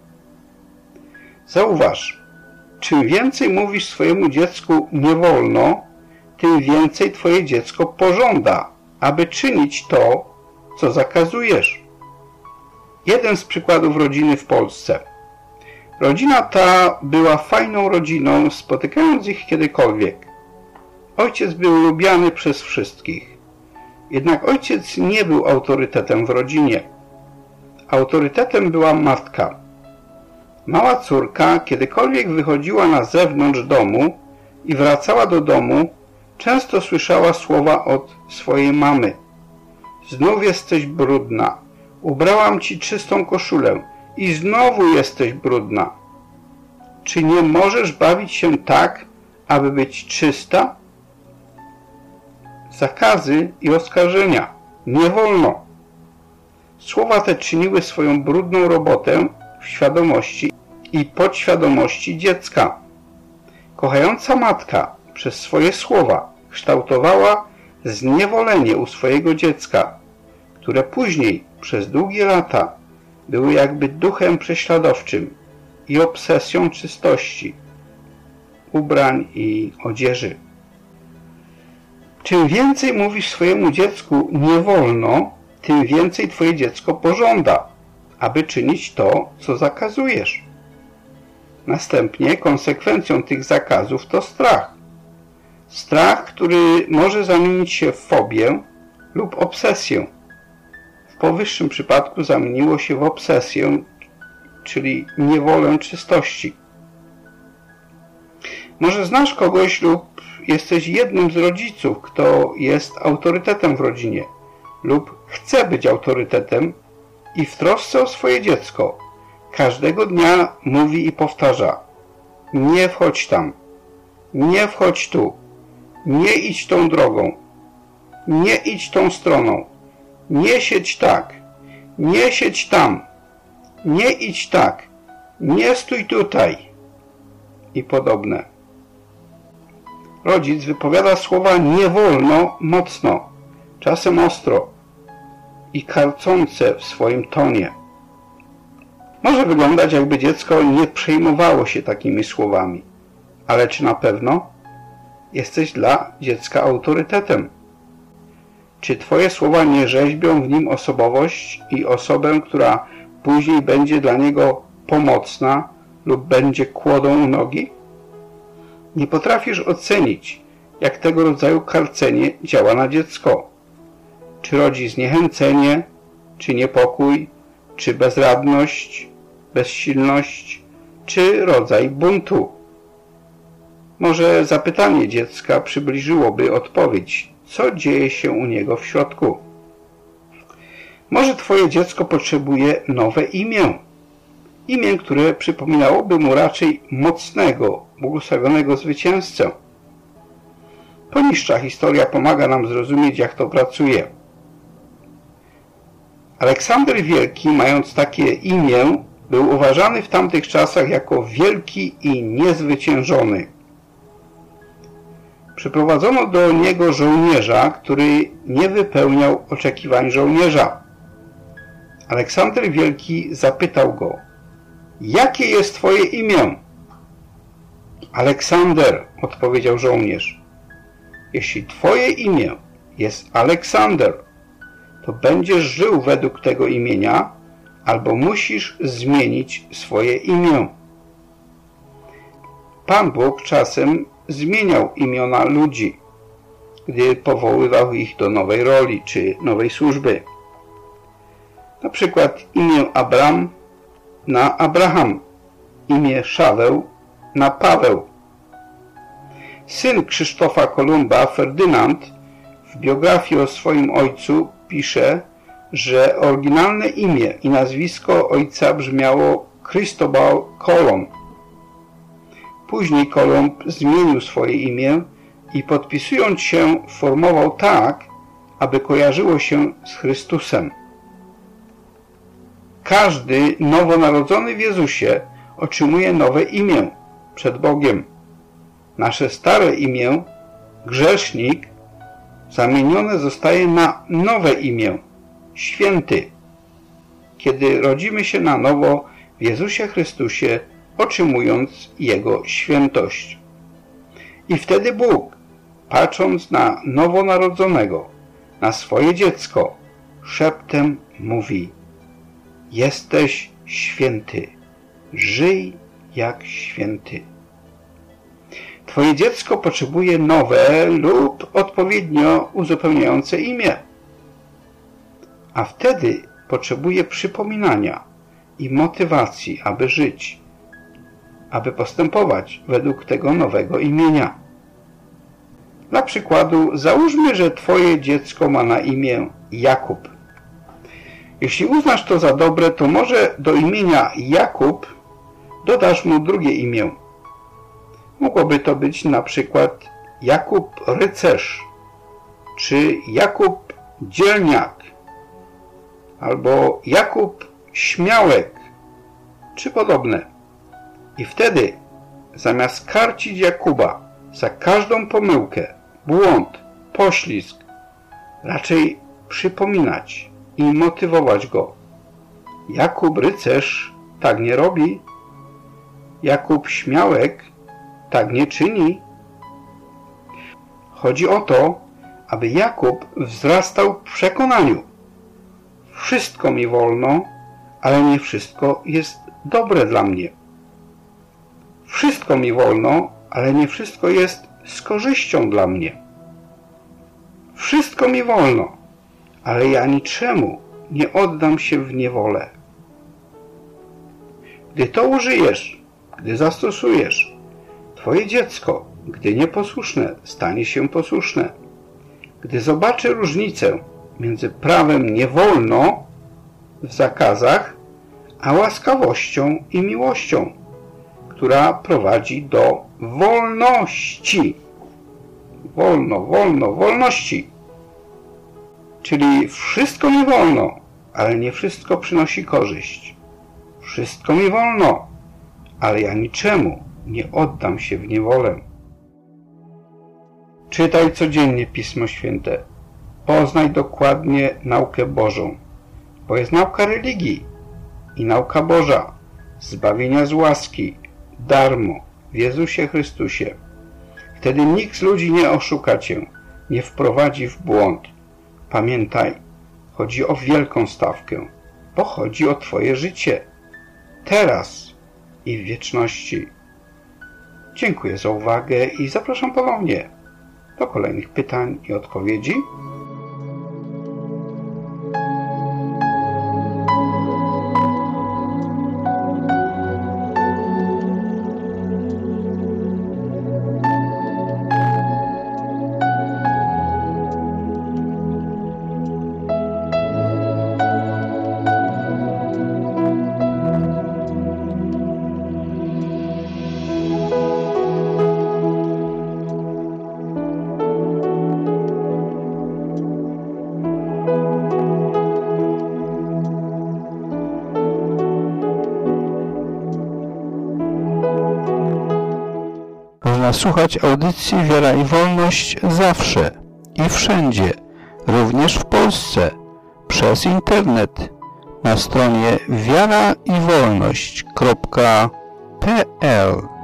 Zauważ, czym więcej mówisz swojemu dziecku nie wolno, tym więcej twoje dziecko pożąda, aby czynić to, co zakazujesz. Jeden z przykładów rodziny w Polsce. Rodzina ta była fajną rodziną, spotykając ich kiedykolwiek. Ojciec był lubiany przez wszystkich. Jednak ojciec nie był autorytetem w rodzinie. Autorytetem była matka. Mała córka, kiedykolwiek wychodziła na zewnątrz domu i wracała do domu, często słyszała słowa od swojej mamy. Znów jesteś brudna. Ubrałam ci czystą koszulę i znowu jesteś brudna. Czy nie możesz bawić się tak, aby być czysta? Zakazy i oskarżenia. Nie wolno. Słowa te czyniły swoją brudną robotę w świadomości i podświadomości dziecka. Kochająca matka przez swoje słowa kształtowała zniewolenie u swojego dziecka, które później przez długie lata były jakby duchem prześladowczym i obsesją czystości, ubrań i odzieży. Czym więcej mówisz swojemu dziecku nie wolno, tym więcej twoje dziecko pożąda, aby czynić to, co zakazujesz. Następnie konsekwencją tych zakazów to strach. Strach, który może zamienić się w fobię lub obsesję. W powyższym przypadku zamieniło się w obsesję, czyli niewolę czystości. Może znasz kogoś lub jesteś jednym z rodziców, kto jest autorytetem w rodzinie lub chce być autorytetem i w trosce o swoje dziecko każdego dnia mówi i powtarza: nie wchodź tam, nie wchodź tu, nie idź tą drogą, nie idź tą stroną, nie siedź tak, nie siedź tam, nie idź tak, nie stój tutaj i podobne. Rodzic wypowiada słowa nie wolno mocno, czasem ostro i karcące w swoim tonie. Może wyglądać, jakby dziecko nie przejmowało się takimi słowami, ale czy na pewno jesteś dla dziecka autorytetem? Czy twoje słowa nie rzeźbią w nim osobowość i osobę, która później będzie dla niego pomocna lub będzie kłodą u nogi? Nie potrafisz ocenić, jak tego rodzaju karcenie działa na dziecko. Czy rodzi zniechęcenie, czy niepokój, czy bezradność, bezsilność, czy rodzaj buntu. Może zapytanie dziecka przybliżyłoby odpowiedź, co dzieje się u niego w środku. Może twoje dziecko potrzebuje nowe imię. Imię, które przypominałoby mu raczej mocnego, błogosławionego zwycięzcę. Poniższa historia pomaga nam zrozumieć, jak to pracuje. Aleksander Wielki, mając takie imię, był uważany w tamtych czasach jako wielki i niezwyciężony. Przyprowadzono do niego żołnierza, który nie wypełniał oczekiwań żołnierza. Aleksander Wielki zapytał go: jakie jest twoje imię? Aleksander, odpowiedział żołnierz. Jeśli twoje imię jest Aleksander, to będziesz żył według tego imienia, albo musisz zmienić swoje imię. Pan Bóg czasem zmieniał imiona ludzi, gdy powoływał ich do nowej roli czy nowej służby. Na przykład imię Abram na Abraham, imię Szaweł na Paweł. Syn Krzysztofa Kolumba, Ferdynand, w biografii o swoim ojcu pisze, że oryginalne imię i nazwisko ojca brzmiało Cristobal Colon. Później Kolumb zmienił swoje imię i podpisując się formował tak, aby kojarzyło się z Chrystusem. Każdy nowonarodzony w Jezusie otrzymuje nowe imię przed Bogiem. Nasze stare imię, grzesznik, zamienione zostaje na nowe imię, święty. Kiedy rodzimy się na nowo w Jezusie Chrystusie, otrzymując Jego świętość. I wtedy Bóg, patrząc na nowonarodzonego, na swoje dziecko, szeptem mówi: jesteś święty, żyj jak święty. Twoje dziecko potrzebuje nowe lub odpowiednio uzupełniające imię. A wtedy potrzebuje przypominania i motywacji, aby żyć, aby postępować według tego nowego imienia. Dla przykładu, załóżmy, że twoje dziecko ma na imię Jakub. Jeśli uznasz to za dobre, to może do imienia Jakub dodasz mu drugie imię. Mogłoby to być na przykład Jakub Rycerz, czy Jakub Dzielniak, albo Jakub Śmiałek, czy podobne. I wtedy, zamiast karcić Jakuba za każdą pomyłkę, błąd, poślizg, raczej przypominać i motywować go. Jakub Rycerz tak nie robi. Jakub Śmiałek tak nie czyni. Chodzi o to, aby Jakub wzrastał w przekonaniu. Wszystko mi wolno, ale nie wszystko jest dobre dla mnie. Wszystko mi wolno, ale nie wszystko jest z korzyścią dla mnie. Wszystko mi wolno, ale ja niczemu nie oddam się w niewolę. Gdy to użyjesz, gdy zastosujesz, twoje dziecko, gdy nieposłuszne, stanie się posłuszne. Gdy zobaczy różnicę między prawem nie wolno w zakazach, a łaskawością i miłością, która prowadzi do wolności. Wolności. Czyli wszystko mi wolno, ale nie wszystko przynosi korzyść. Wszystko mi wolno, ale ja niczemu nie oddam się w niewolę. Czytaj codziennie Pismo Święte. Poznaj dokładnie naukę Bożą, bo jest nauka religii i nauka Boża, zbawienia z łaski, darmo, w Jezusie Chrystusie. Wtedy nikt z ludzi nie oszuka cię, nie wprowadzi w błąd. Pamiętaj, chodzi o wielką stawkę, bo chodzi o twoje życie, teraz i w wieczności. Dziękuję za uwagę i zapraszam ponownie do kolejnych pytań i odpowiedzi. Można słuchać audycji Wiara i Wolność zawsze i wszędzie, również w Polsce, przez internet, na stronie wiaraiwolność.pl.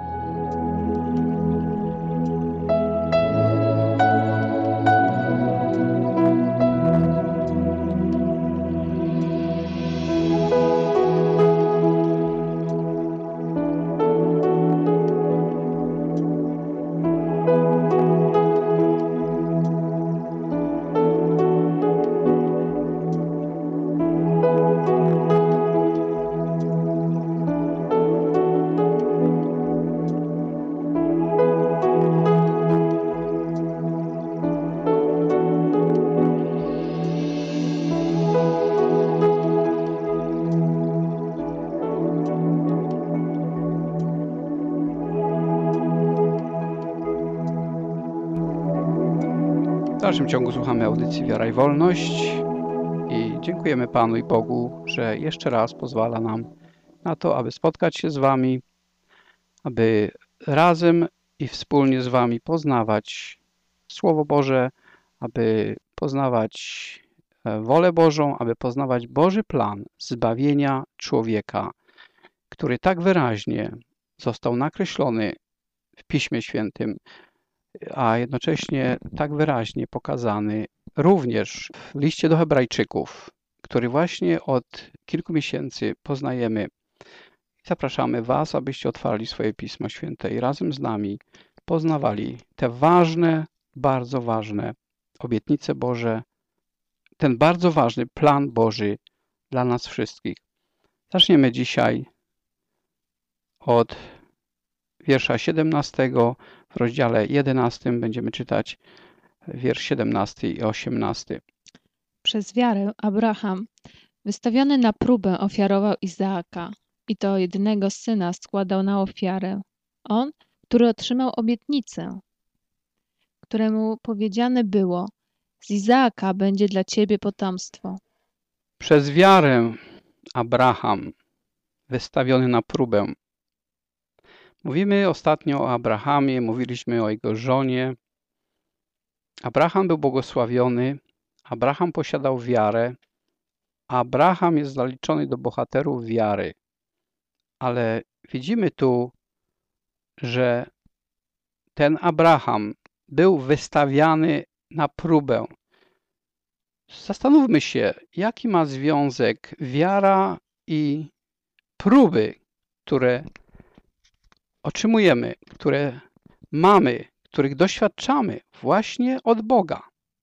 dalszym ciągu słuchamy audycji Wiara i Wolność i dziękujemy Panu i Bogu, że jeszcze raz pozwala nam na to, aby spotkać się z Wami, aby razem i wspólnie z Wami poznawać Słowo Boże, aby poznawać wolę Bożą, aby poznawać Boży plan zbawienia człowieka, który tak wyraźnie został nakreślony w Piśmie Świętym, a jednocześnie tak wyraźnie pokazany również w liście do Hebrajczyków, który właśnie od kilku miesięcy poznajemy. Zapraszamy Was, abyście otwarli swoje Pismo Święte i razem z nami poznawali te ważne, bardzo ważne obietnice Boże, ten bardzo ważny plan Boży dla nas wszystkich. Zaczniemy dzisiaj od wiersza 17. W rozdziale 11 będziemy czytać wiersz 17 i 18. Przez wiarę Abraham, wystawiony na próbę, ofiarował Izaaka i to jedynego syna składał na ofiarę. On, który otrzymał obietnicę, któremu powiedziane było: z Izaaka będzie dla ciebie potomstwo. Przez wiarę Abraham, wystawiony na próbę. Mówimy ostatnio o Abrahamie, mówiliśmy o jego żonie. Abraham był błogosławiony, Abraham posiadał wiarę, Abraham jest zaliczony do bohaterów wiary. Ale widzimy tu, że ten Abraham był wystawiany na próbę. Zastanówmy się, jaki ma związek wiara i próby, które otrzymujemy, które mamy, których doświadczamy właśnie od Boga.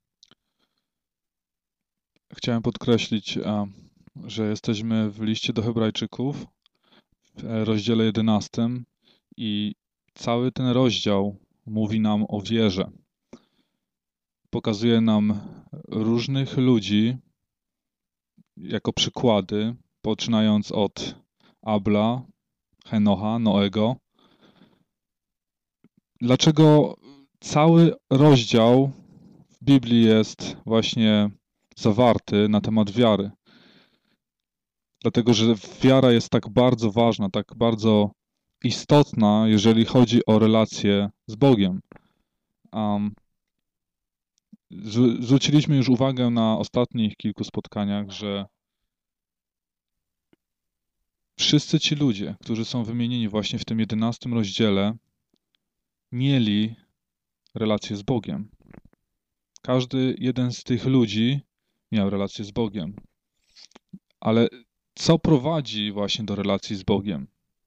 Chciałem podkreślić, że jesteśmy w liście do Hebrajczyków w rozdziale 11 i cały ten rozdział mówi nam o wierze. Pokazuje nam różnych ludzi jako przykłady, poczynając od Abla, Henocha, Noego. Dlaczego cały rozdział w Biblii jest właśnie zawarty na temat wiary? Dlatego, że wiara jest tak bardzo ważna, tak bardzo istotna, jeżeli chodzi o relacje z Bogiem. Zwróciliśmy już uwagę na ostatnich kilku spotkaniach, że wszyscy ci ludzie, którzy są wymienieni właśnie w tym 11 rozdziale, mieli relację z Bogiem. Każdy jeden z tych ludzi miał relację z Bogiem. Ale co prowadzi właśnie do relacji z Bogiem?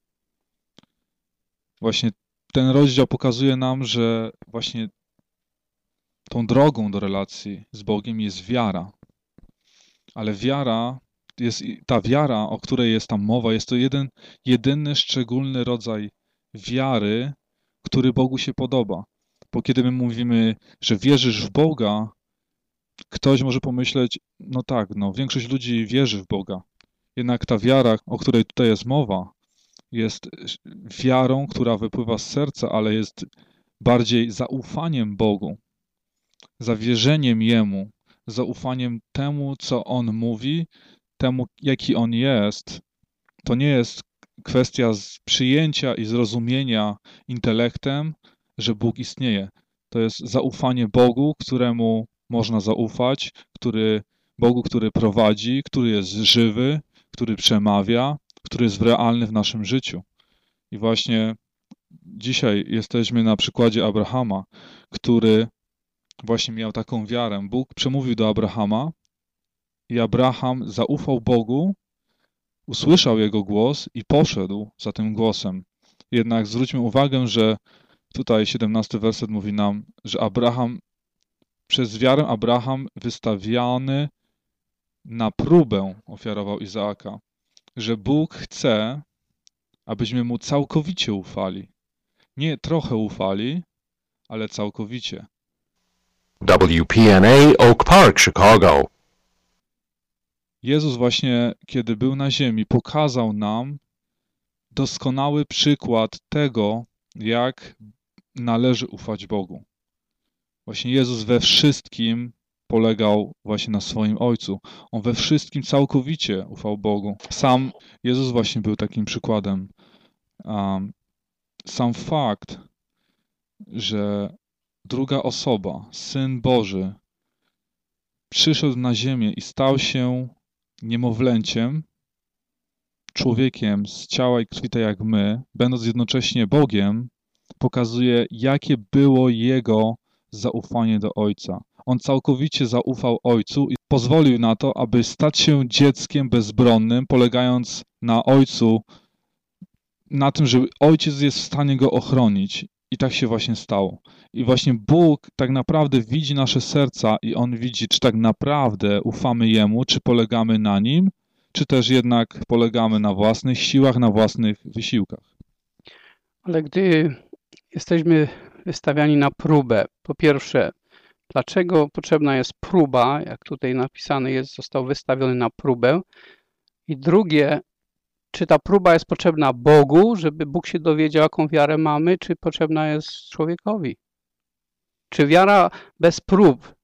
Właśnie ten rozdział pokazuje nam, że właśnie tą drogą do relacji z Bogiem jest wiara. Ale ta wiara, o której jest tam mowa, jest to jedyny szczególny rodzaj wiary, który Bogu się podoba. Bo kiedy my mówimy, że wierzysz w Boga, ktoś może pomyśleć, no tak, większość ludzi wierzy w Boga. Jednak ta wiara, o której tutaj jest mowa, jest wiarą, która wypływa z serca, ale jest bardziej zaufaniem Bogu, zawierzeniem Jemu, zaufaniem temu, co On mówi, temu, jaki On jest. To nie jest kwestia przyjęcia i zrozumienia intelektem, że Bóg istnieje. To jest zaufanie Bogu, któremu można zaufać, Bogu, który prowadzi, który jest żywy, który przemawia, który jest realny w naszym życiu. I właśnie dzisiaj jesteśmy na przykładzie Abrahama, który właśnie miał taką wiarę. Bóg przemówił do Abrahama i Abraham zaufał Bogu, usłyszał Jego głos i poszedł za tym głosem. Jednak zwróćmy uwagę, że tutaj 17 werset mówi nam, że przez wiarę Abraham wystawiony na próbę ofiarował Izaaka. Że Bóg chce, abyśmy Mu całkowicie ufali. Nie trochę ufali, ale całkowicie. WPNA Oak Park, Chicago. Jezus właśnie, kiedy był na ziemi, pokazał nam doskonały przykład tego, jak należy ufać Bogu. Właśnie Jezus we wszystkim polegał właśnie na swoim Ojcu. On we wszystkim całkowicie ufał Bogu. Sam Jezus właśnie był takim przykładem. Sam fakt, że druga osoba, Syn Boży, przyszedł na ziemię i stał się niemowlęciem, człowiekiem z ciała i krwi, tak jak my, będąc jednocześnie Bogiem, pokazuje, jakie było Jego zaufanie do Ojca. On całkowicie zaufał Ojcu i pozwolił na to, aby stać się dzieckiem bezbronnym, polegając na Ojcu, na tym, że Ojciec jest w stanie go ochronić. I tak się właśnie stało. I właśnie Bóg tak naprawdę widzi nasze serca i On widzi, czy tak naprawdę ufamy Jemu, czy polegamy na Nim, czy też jednak polegamy na własnych siłach, na własnych wysiłkach. Ale gdy jesteśmy wystawiani na próbę, po pierwsze, dlaczego potrzebna jest próba, jak tutaj napisane jest, został wystawiony na próbę. I drugie, czy ta próba jest potrzebna Bogu, żeby Bóg się dowiedział, jaką wiarę mamy, czy potrzebna jest człowiekowi? Czy wiara bez prób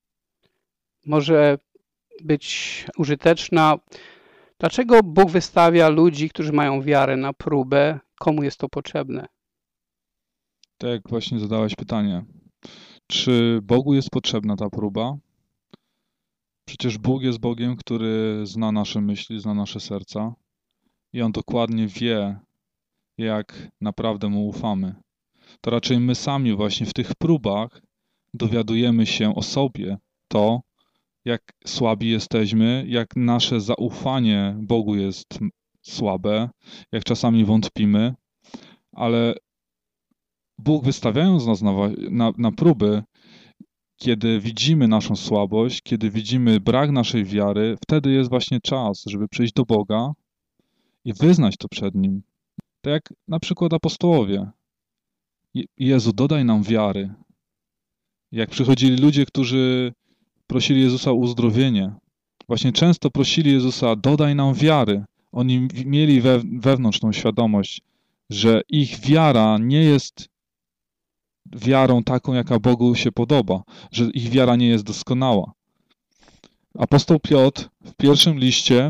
może być użyteczna? Dlaczego Bóg wystawia ludzi, którzy mają wiarę na próbę? Komu jest to potrzebne? Tak jak właśnie zadałeś pytanie. Czy Bogu jest potrzebna ta próba? Przecież Bóg jest Bogiem, który zna nasze myśli, zna nasze serca i On dokładnie wie, jak naprawdę Mu ufamy. To raczej my sami właśnie w tych próbach dowiadujemy się o sobie to, jak słabi jesteśmy, jak nasze zaufanie Bogu jest słabe, jak czasami wątpimy, ale Bóg, wystawiając nas na próby, kiedy widzimy naszą słabość, kiedy widzimy brak naszej wiary, wtedy jest właśnie czas, żeby przyjść do Boga i wyznać to przed Nim. Tak jak na przykład apostołowie. Jezu, dodaj nam wiary. Jak przychodzili ludzie, którzy prosili Jezusa o uzdrowienie, właśnie często prosili Jezusa, dodaj nam wiary. Oni mieli wewnątrz tą świadomość, że ich wiara nie jest wiarą taką, jaka Bogu się podoba, że ich wiara nie jest doskonała. Apostoł Piotr w pierwszym liście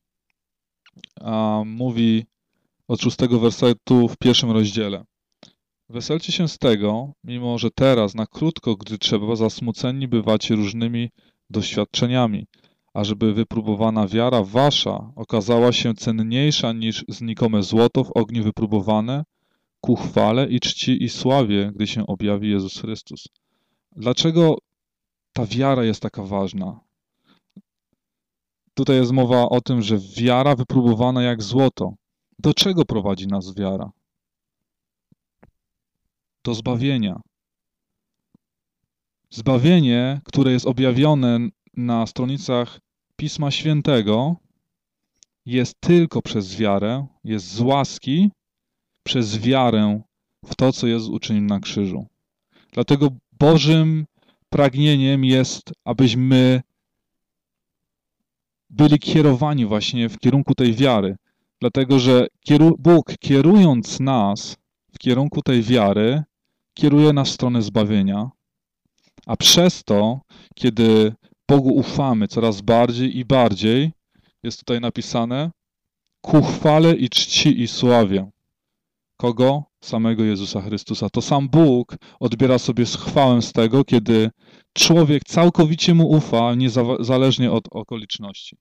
mówi od 6 wersetu w 1 rozdziale. Weselcie się z tego, mimo że teraz na krótko, gdy trzeba, zasmuceni bywacie różnymi doświadczeniami, ażeby wypróbowana wiara wasza okazała się cenniejsza niż znikome złoto w ogniu wypróbowane, ku chwale i czci i sławie, gdy się objawi Jezus Chrystus. Dlaczego ta wiara jest taka ważna? Tutaj jest mowa o tym, że wiara wypróbowana jak złoto. Do czego prowadzi nas wiara? Do zbawienia. Zbawienie, które jest objawione na stronicach Pisma Świętego, jest tylko przez wiarę, jest z łaski, przez wiarę w to, co Jezus uczynił na krzyżu. Dlatego Bożym pragnieniem jest, abyśmy byli kierowani właśnie w kierunku tej wiary. Dlatego, że Bóg, kierując nas w kierunku tej wiary, kieruje nas w stronę zbawienia, a przez to, kiedy Bogu ufamy coraz bardziej i bardziej, jest tutaj napisane, ku chwale i czci i sławie. Kogo? Samego Jezusa Chrystusa. To sam Bóg odbiera sobie chwałę z tego, kiedy człowiek całkowicie Mu ufa, niezależnie od okoliczności.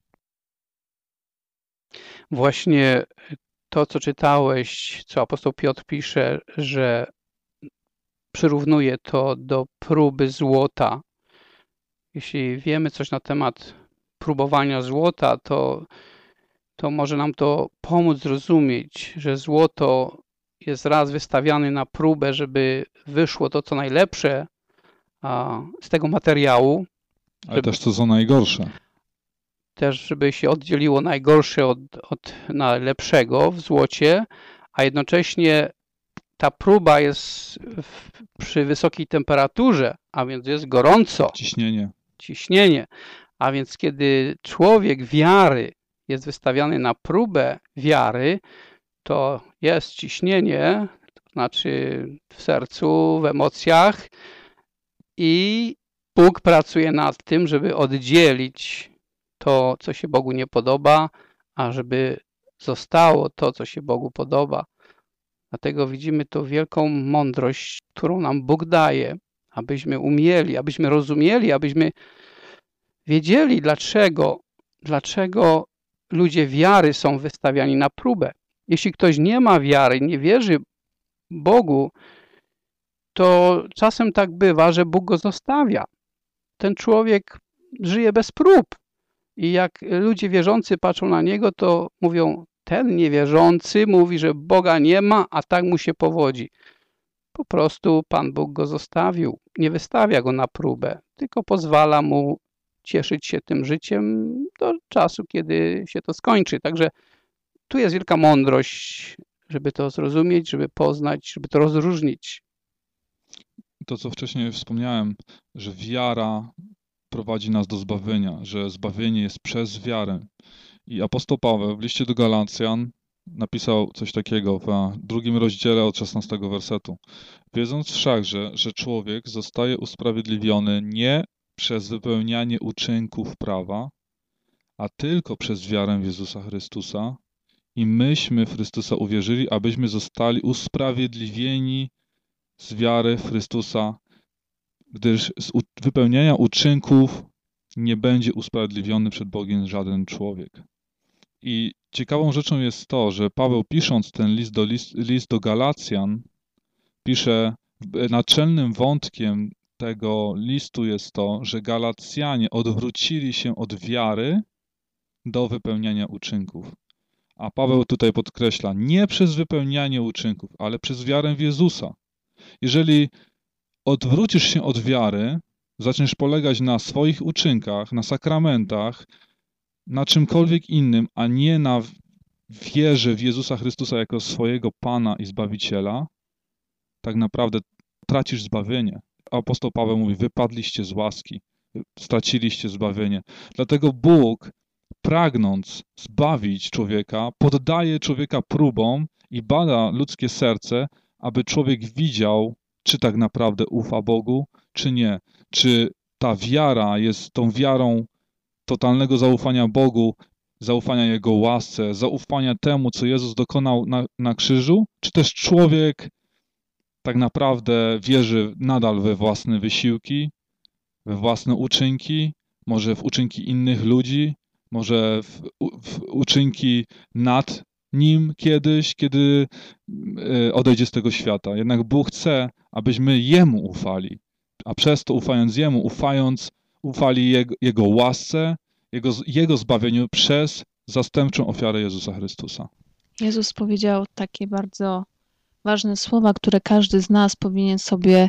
Właśnie to, co czytałeś, co apostoł Piotr pisze, że przyrównuje to do próby złota. Jeśli wiemy coś na temat próbowania złota, to może nam to pomóc zrozumieć, że złoto jest raz wystawiane na próbę, żeby wyszło to, co najlepsze z tego materiału. Ale też to, co najgorsze. Też, żeby się oddzieliło najgorsze od najlepszego w złocie, a jednocześnie ta próba jest przy wysokiej temperaturze, a więc jest gorąco. Ciśnienie. A więc kiedy człowiek wiary jest wystawiany na próbę wiary, to jest ciśnienie, to znaczy w sercu, w emocjach I Bóg pracuje nad tym, żeby oddzielić to, co się Bogu nie podoba, a żeby zostało to, co się Bogu podoba. Dlatego widzimy tu wielką mądrość, którą nam Bóg daje, abyśmy umieli, abyśmy rozumieli, abyśmy wiedzieli, dlaczego ludzie wiary są wystawiani na próbę. Jeśli ktoś nie ma wiary, nie wierzy Bogu, to czasem tak bywa, że Bóg go zostawia. Ten człowiek żyje bez prób. I jak ludzie wierzący patrzą na niego, to mówią, ten niewierzący mówi, że Boga nie ma, a tak mu się powodzi. Po prostu Pan Bóg go zostawił. Nie wystawia go na próbę, tylko pozwala mu cieszyć się tym życiem do czasu, kiedy się to skończy. Także tu jest wielka mądrość, żeby to zrozumieć, żeby poznać, żeby to rozróżnić. To, co wcześniej wspomniałem, że wiara prowadzi nas do zbawienia, że zbawienie jest przez wiarę. I apostoł Paweł w liście do Galacjan napisał coś takiego w 2 rozdziale od 16 wersetu. Wiedząc wszakże, że człowiek zostaje usprawiedliwiony nie przez wypełnianie uczynków prawa, a tylko przez wiarę w Jezusa Chrystusa, i myśmy w Chrystusa uwierzyli, abyśmy zostali usprawiedliwieni z wiary w Chrystusa, gdyż z wypełniania uczynków nie będzie usprawiedliwiony przed Bogiem żaden człowiek. I ciekawą rzeczą jest to, że Paweł, pisząc ten list do Galacjan, pisze, naczelnym wątkiem tego listu jest to, że Galacjanie odwrócili się od wiary do wypełniania uczynków. A Paweł tutaj podkreśla, nie przez wypełnianie uczynków, ale przez wiarę w Jezusa. Jeżeli odwrócisz się od wiary, zaczniesz polegać na swoich uczynkach, na sakramentach, na czymkolwiek innym, a nie na wierze w Jezusa Chrystusa jako swojego Pana i Zbawiciela, tak naprawdę tracisz zbawienie. Apostoł Paweł mówi, wypadliście z łaski, straciliście zbawienie. Dlatego Bóg, pragnąc zbawić człowieka, poddaje człowieka próbom i bada ludzkie serce, aby człowiek widział, czy tak naprawdę ufa Bogu, czy nie. Czy ta wiara jest tą wiarą totalnego zaufania Bogu, zaufania Jego łasce, zaufania temu, co Jezus dokonał na krzyżu, czy też człowiek tak naprawdę wierzy nadal we własne wysiłki, we własne uczynki, może w uczynki innych ludzi, może w uczynki nad nim kiedyś, kiedy odejdzie z tego świata. Jednak Bóg chce, abyśmy Jemu ufali, a przez to ufając Jemu, ufali Jego łasce, Jego zbawieniu przez zastępczą ofiarę Jezusa Chrystusa. Jezus powiedział takie bardzo ważne słowa, które każdy z nas powinien sobie,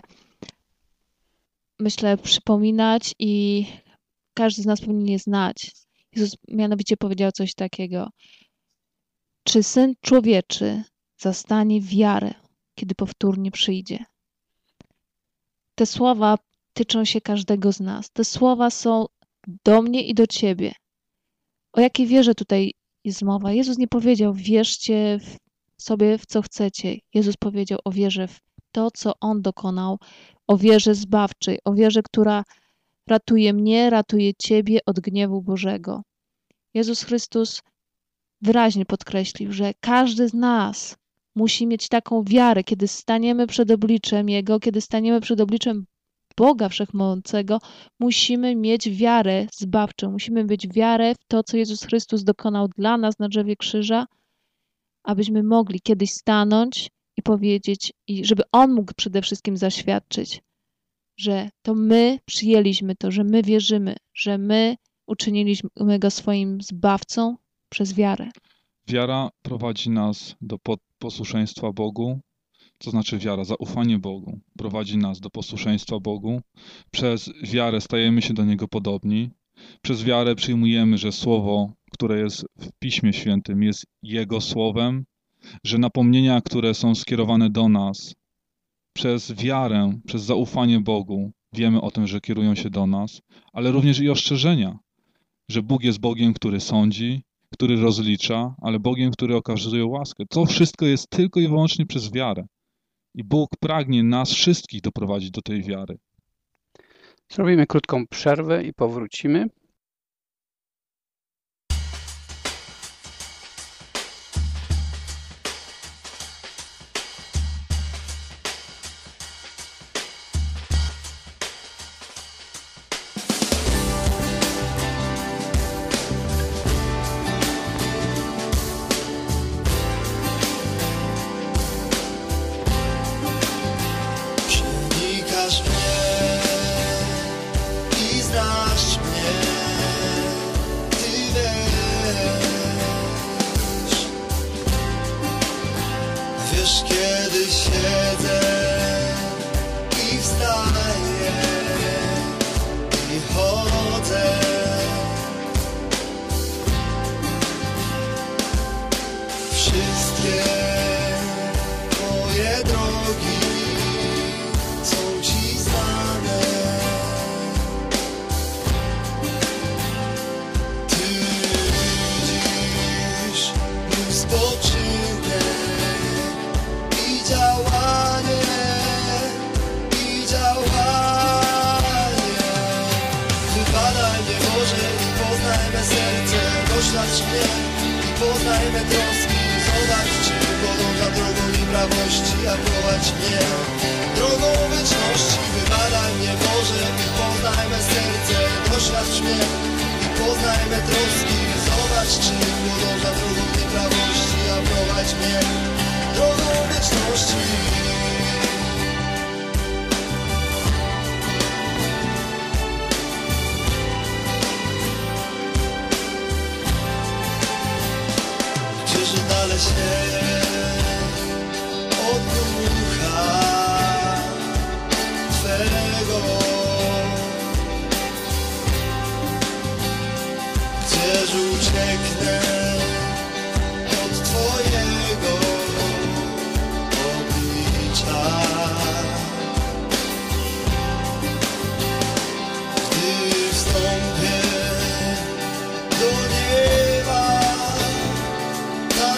myślę, przypominać i każdy z nas powinien je znać. Jezus mianowicie powiedział coś takiego. Czy Syn Człowieczy zastanie wiarę, kiedy powtórnie przyjdzie? Te słowa tyczą się każdego z nas. Te słowa są do mnie i do ciebie. O jakiej wierze tutaj jest mowa? Jezus nie powiedział, wierzcie sobie w co chcecie. Jezus powiedział o wierze w to, co On dokonał, o wierze zbawczej, o wierze, która ratuje mnie, ratuje ciebie od gniewu Bożego. Jezus Chrystus wyraźnie podkreślił, że każdy z nas musi mieć taką wiarę, kiedy staniemy przed obliczem Jego, kiedy staniemy przed obliczem Boga Wszechmogącego, musimy mieć wiarę zbawczą, musimy mieć wiarę w to, co Jezus Chrystus dokonał dla nas na drzewie krzyża, abyśmy mogli kiedyś stanąć i powiedzieć, i żeby On mógł przede wszystkim zaświadczyć, że to my przyjęliśmy to, że my wierzymy, że my uczyniliśmy Go swoim Zbawcą przez wiarę. Wiara prowadzi nas do posłuszeństwa Bogu, to znaczy wiara, zaufanie Bogu prowadzi nas do posłuszeństwa Bogu. Przez wiarę stajemy się do Niego podobni. Przez wiarę przyjmujemy, że Słowo, które jest w Piśmie Świętym, jest Jego Słowem, że napomnienia, które są skierowane do nas, przez wiarę, przez zaufanie Bogu wiemy o tym, że kierują się do nas, ale również i ostrzeżenia, że Bóg jest Bogiem, który sądzi, który rozlicza, ale Bogiem, który okazuje łaskę. To wszystko jest tylko i wyłącznie przez wiarę. I Bóg pragnie nas wszystkich doprowadzić do tej wiary. Zrobimy krótką przerwę i powrócimy. Przenikasz mnie i znasz mnie, Ty wiesz. Wiesz, kiedy siedzę i wstaję i chodzę. Wszystkie moje drogi są Ci znane. Ty widzisz mój spoczynek i działanie, Wybadaj mnie Boże i poznaj me serce, doświadcz mnie i poznaj me troski. Zobacz, czy podążam drogą nieprawości, a prowadź mnie drogą wieczności. Wybadaj mnie Boże i poznaj me serce, doświadcz mnie i poznaj me troski. Zobacz, czy podążam drogą nieprawości, a prowadź mnie drogą wieczności. Gdzież oddalę się od ducha Twego, gdzież ucieknę od Twojego oblicza. Gdy wstąpię do nieba, tam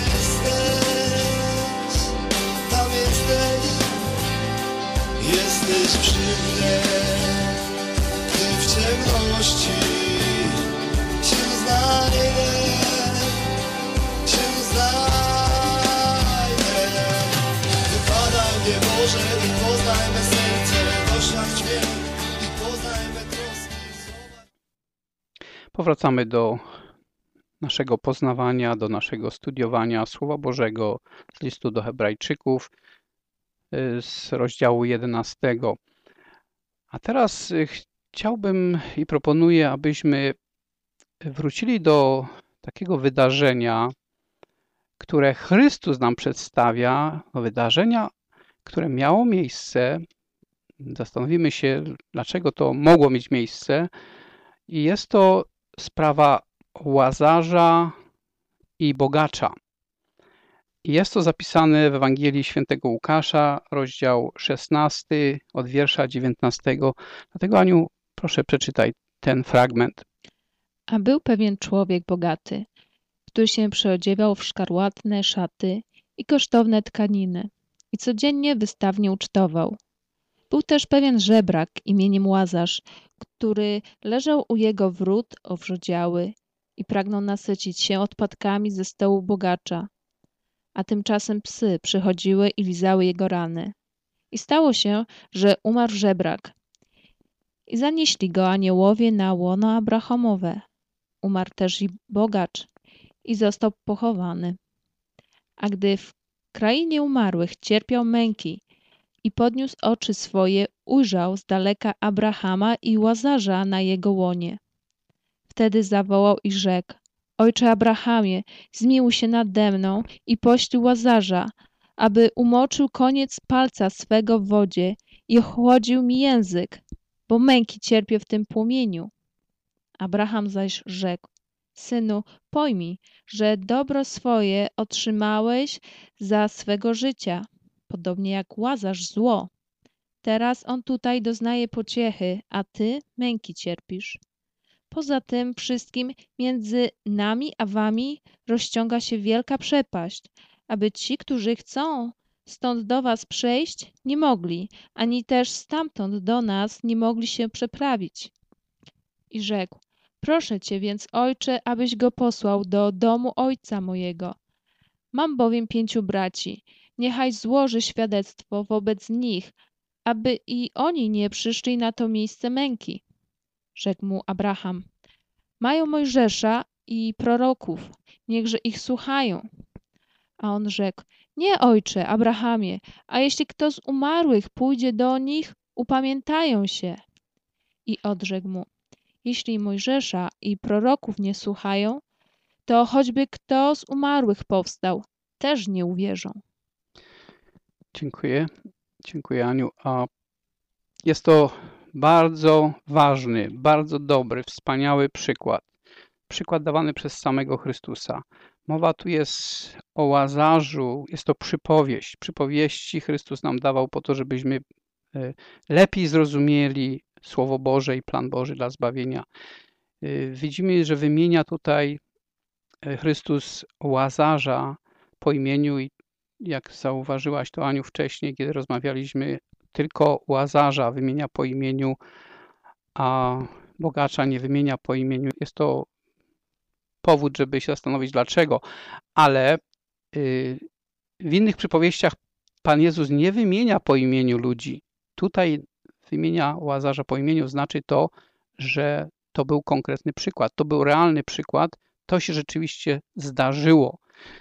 jesteś, jesteś przy mnie, gdy w ciemności się znajdę. Wypadaj mnie Boże i poznaj me serce, doświadcz mnie i poznaj me troski. Powracamy do naszego poznawania, do naszego studiowania Słowa Bożego z listu do Hebrajczyków z rozdziału 11. A teraz chciałbym i proponuję, abyśmy wrócili do takiego wydarzenia, które Chrystus nam przedstawia, wydarzenia, które miało miejsce. Zastanowimy się, dlaczego to mogło mieć miejsce. I jest to sprawa Łazarza i bogacza. I jest to zapisane w Ewangelii Świętego Łukasza, rozdział 16, od wiersza 19. Dlatego, Aniu, proszę przeczytaj ten fragment. A był pewien człowiek bogaty, który się przyodziewał w szkarłatne szaty i kosztowne tkaniny i codziennie wystawnie ucztował. Był też pewien żebrak imieniem Łazarz, który leżał u jego wrót owrzodziały i pragnął nasycić się odpadkami ze stołu bogacza. A tymczasem psy przychodziły i lizały jego rany. I stało się, że umarł żebrak. I zanieśli go aniołowie na łono Abrahamowe. Umarł też i bogacz i został pochowany. A gdy w krainie umarłych cierpiał męki i podniósł oczy swoje, ujrzał z daleka Abrahama i Łazarza na jego łonie. Wtedy zawołał i rzekł: Ojcze Abrahamie, zmiłuj się nade mną i poślij Łazarza, aby umoczył koniec palca swego w wodzie i ochłodził mi język, bo męki cierpię w tym płomieniu. Abraham zaś rzekł: Synu, pojmij, że dobro swoje otrzymałeś za swego życia, podobnie jak Łazarz zło. Teraz on tutaj doznaje pociechy, a ty męki cierpisz. Poza tym wszystkim między nami a wami rozciąga się wielka przepaść, aby ci, którzy chcą, stąd do was przejść nie mogli, ani też stamtąd do nas nie mogli się przeprawić. I rzekł: proszę cię więc, ojcze, abyś go posłał do domu ojca mojego. Mam bowiem 5 braci. Niechaj złoży świadectwo wobec nich, aby i oni nie przyszli na to miejsce męki. Rzekł mu Abraham: mają Mojżesza i proroków, niechże ich słuchają. A on rzekł: nie, ojcze Abrahamie, a jeśli kto z umarłych pójdzie do nich, upamiętają się. I odrzekł mu: jeśli Mojżesza i proroków nie słuchają, to choćby kto z umarłych powstał, też nie uwierzą. Dziękuję. Dziękuję, Aniu. Jest to bardzo ważny, bardzo dobry, wspaniały przykład. Przykład dawany przez samego Chrystusa. Mowa tu jest o Łazarzu, jest to przypowieść. Przypowieści Chrystus nam dawał po to, żebyśmy lepiej zrozumieli Słowo Boże i plan Boży dla zbawienia. Widzimy, że wymienia tutaj Chrystus Łazarza po imieniu i jak zauważyłaś to, Aniu, wcześniej, kiedy rozmawialiśmy, tylko Łazarza wymienia po imieniu, a bogacza nie wymienia po imieniu. Jest to powód, żeby się zastanowić dlaczego, ale w innych przypowieściach Pan Jezus nie wymienia po imieniu ludzi. Tutaj wymienia Łazarza po imieniu, znaczy to, że to był konkretny przykład, to był realny przykład, to się rzeczywiście zdarzyło.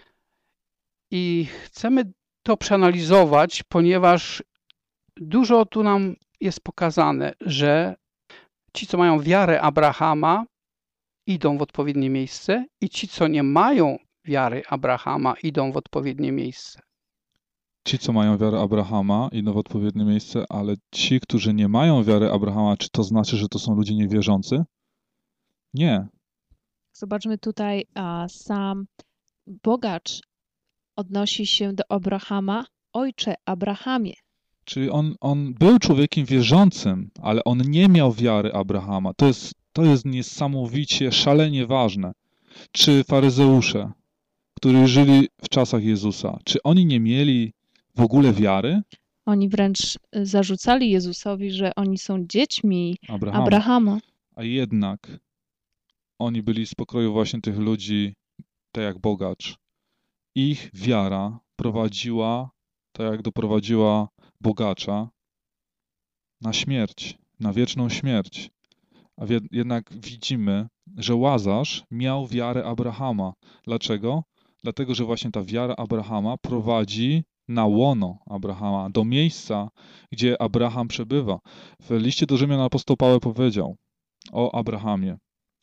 I chcemy to przeanalizować, ponieważ dużo tu nam jest pokazane, że ci, co mają wiarę Abrahama, idą w odpowiednie miejsce i ci, co nie mają wiary Abrahama, idą w odpowiednie miejsce. Ci, co mają wiarę Abrahama, idą w odpowiednie miejsce, ale ci, którzy nie mają wiary Abrahama, czy to znaczy, że to są ludzie niewierzący? Nie. Zobaczmy tutaj, sam bogacz odnosi się do Abrahama: ojcze Abrahamie. Czyli on był człowiekiem wierzącym, ale on nie miał wiary Abrahama. To jest niesamowicie, szalenie ważne. Czy faryzeusze, którzy żyli w czasach Jezusa, czy oni nie mieli w ogóle wiary? Oni wręcz zarzucali Jezusowi, że oni są dziećmi Abrahama. A jednak oni byli z pokroju właśnie tych ludzi, tak jak bogacz. Ich wiara prowadziła, tak jak doprowadziła bogacza, na śmierć, na wieczną śmierć. A jednak widzimy, że Łazarz miał wiarę Abrahama. Dlaczego? Dlatego, że właśnie ta wiara Abrahama prowadzi na łono Abrahama, do miejsca, gdzie Abraham przebywa. W liście do Rzymian apostoł Paweł powiedział o Abrahamie: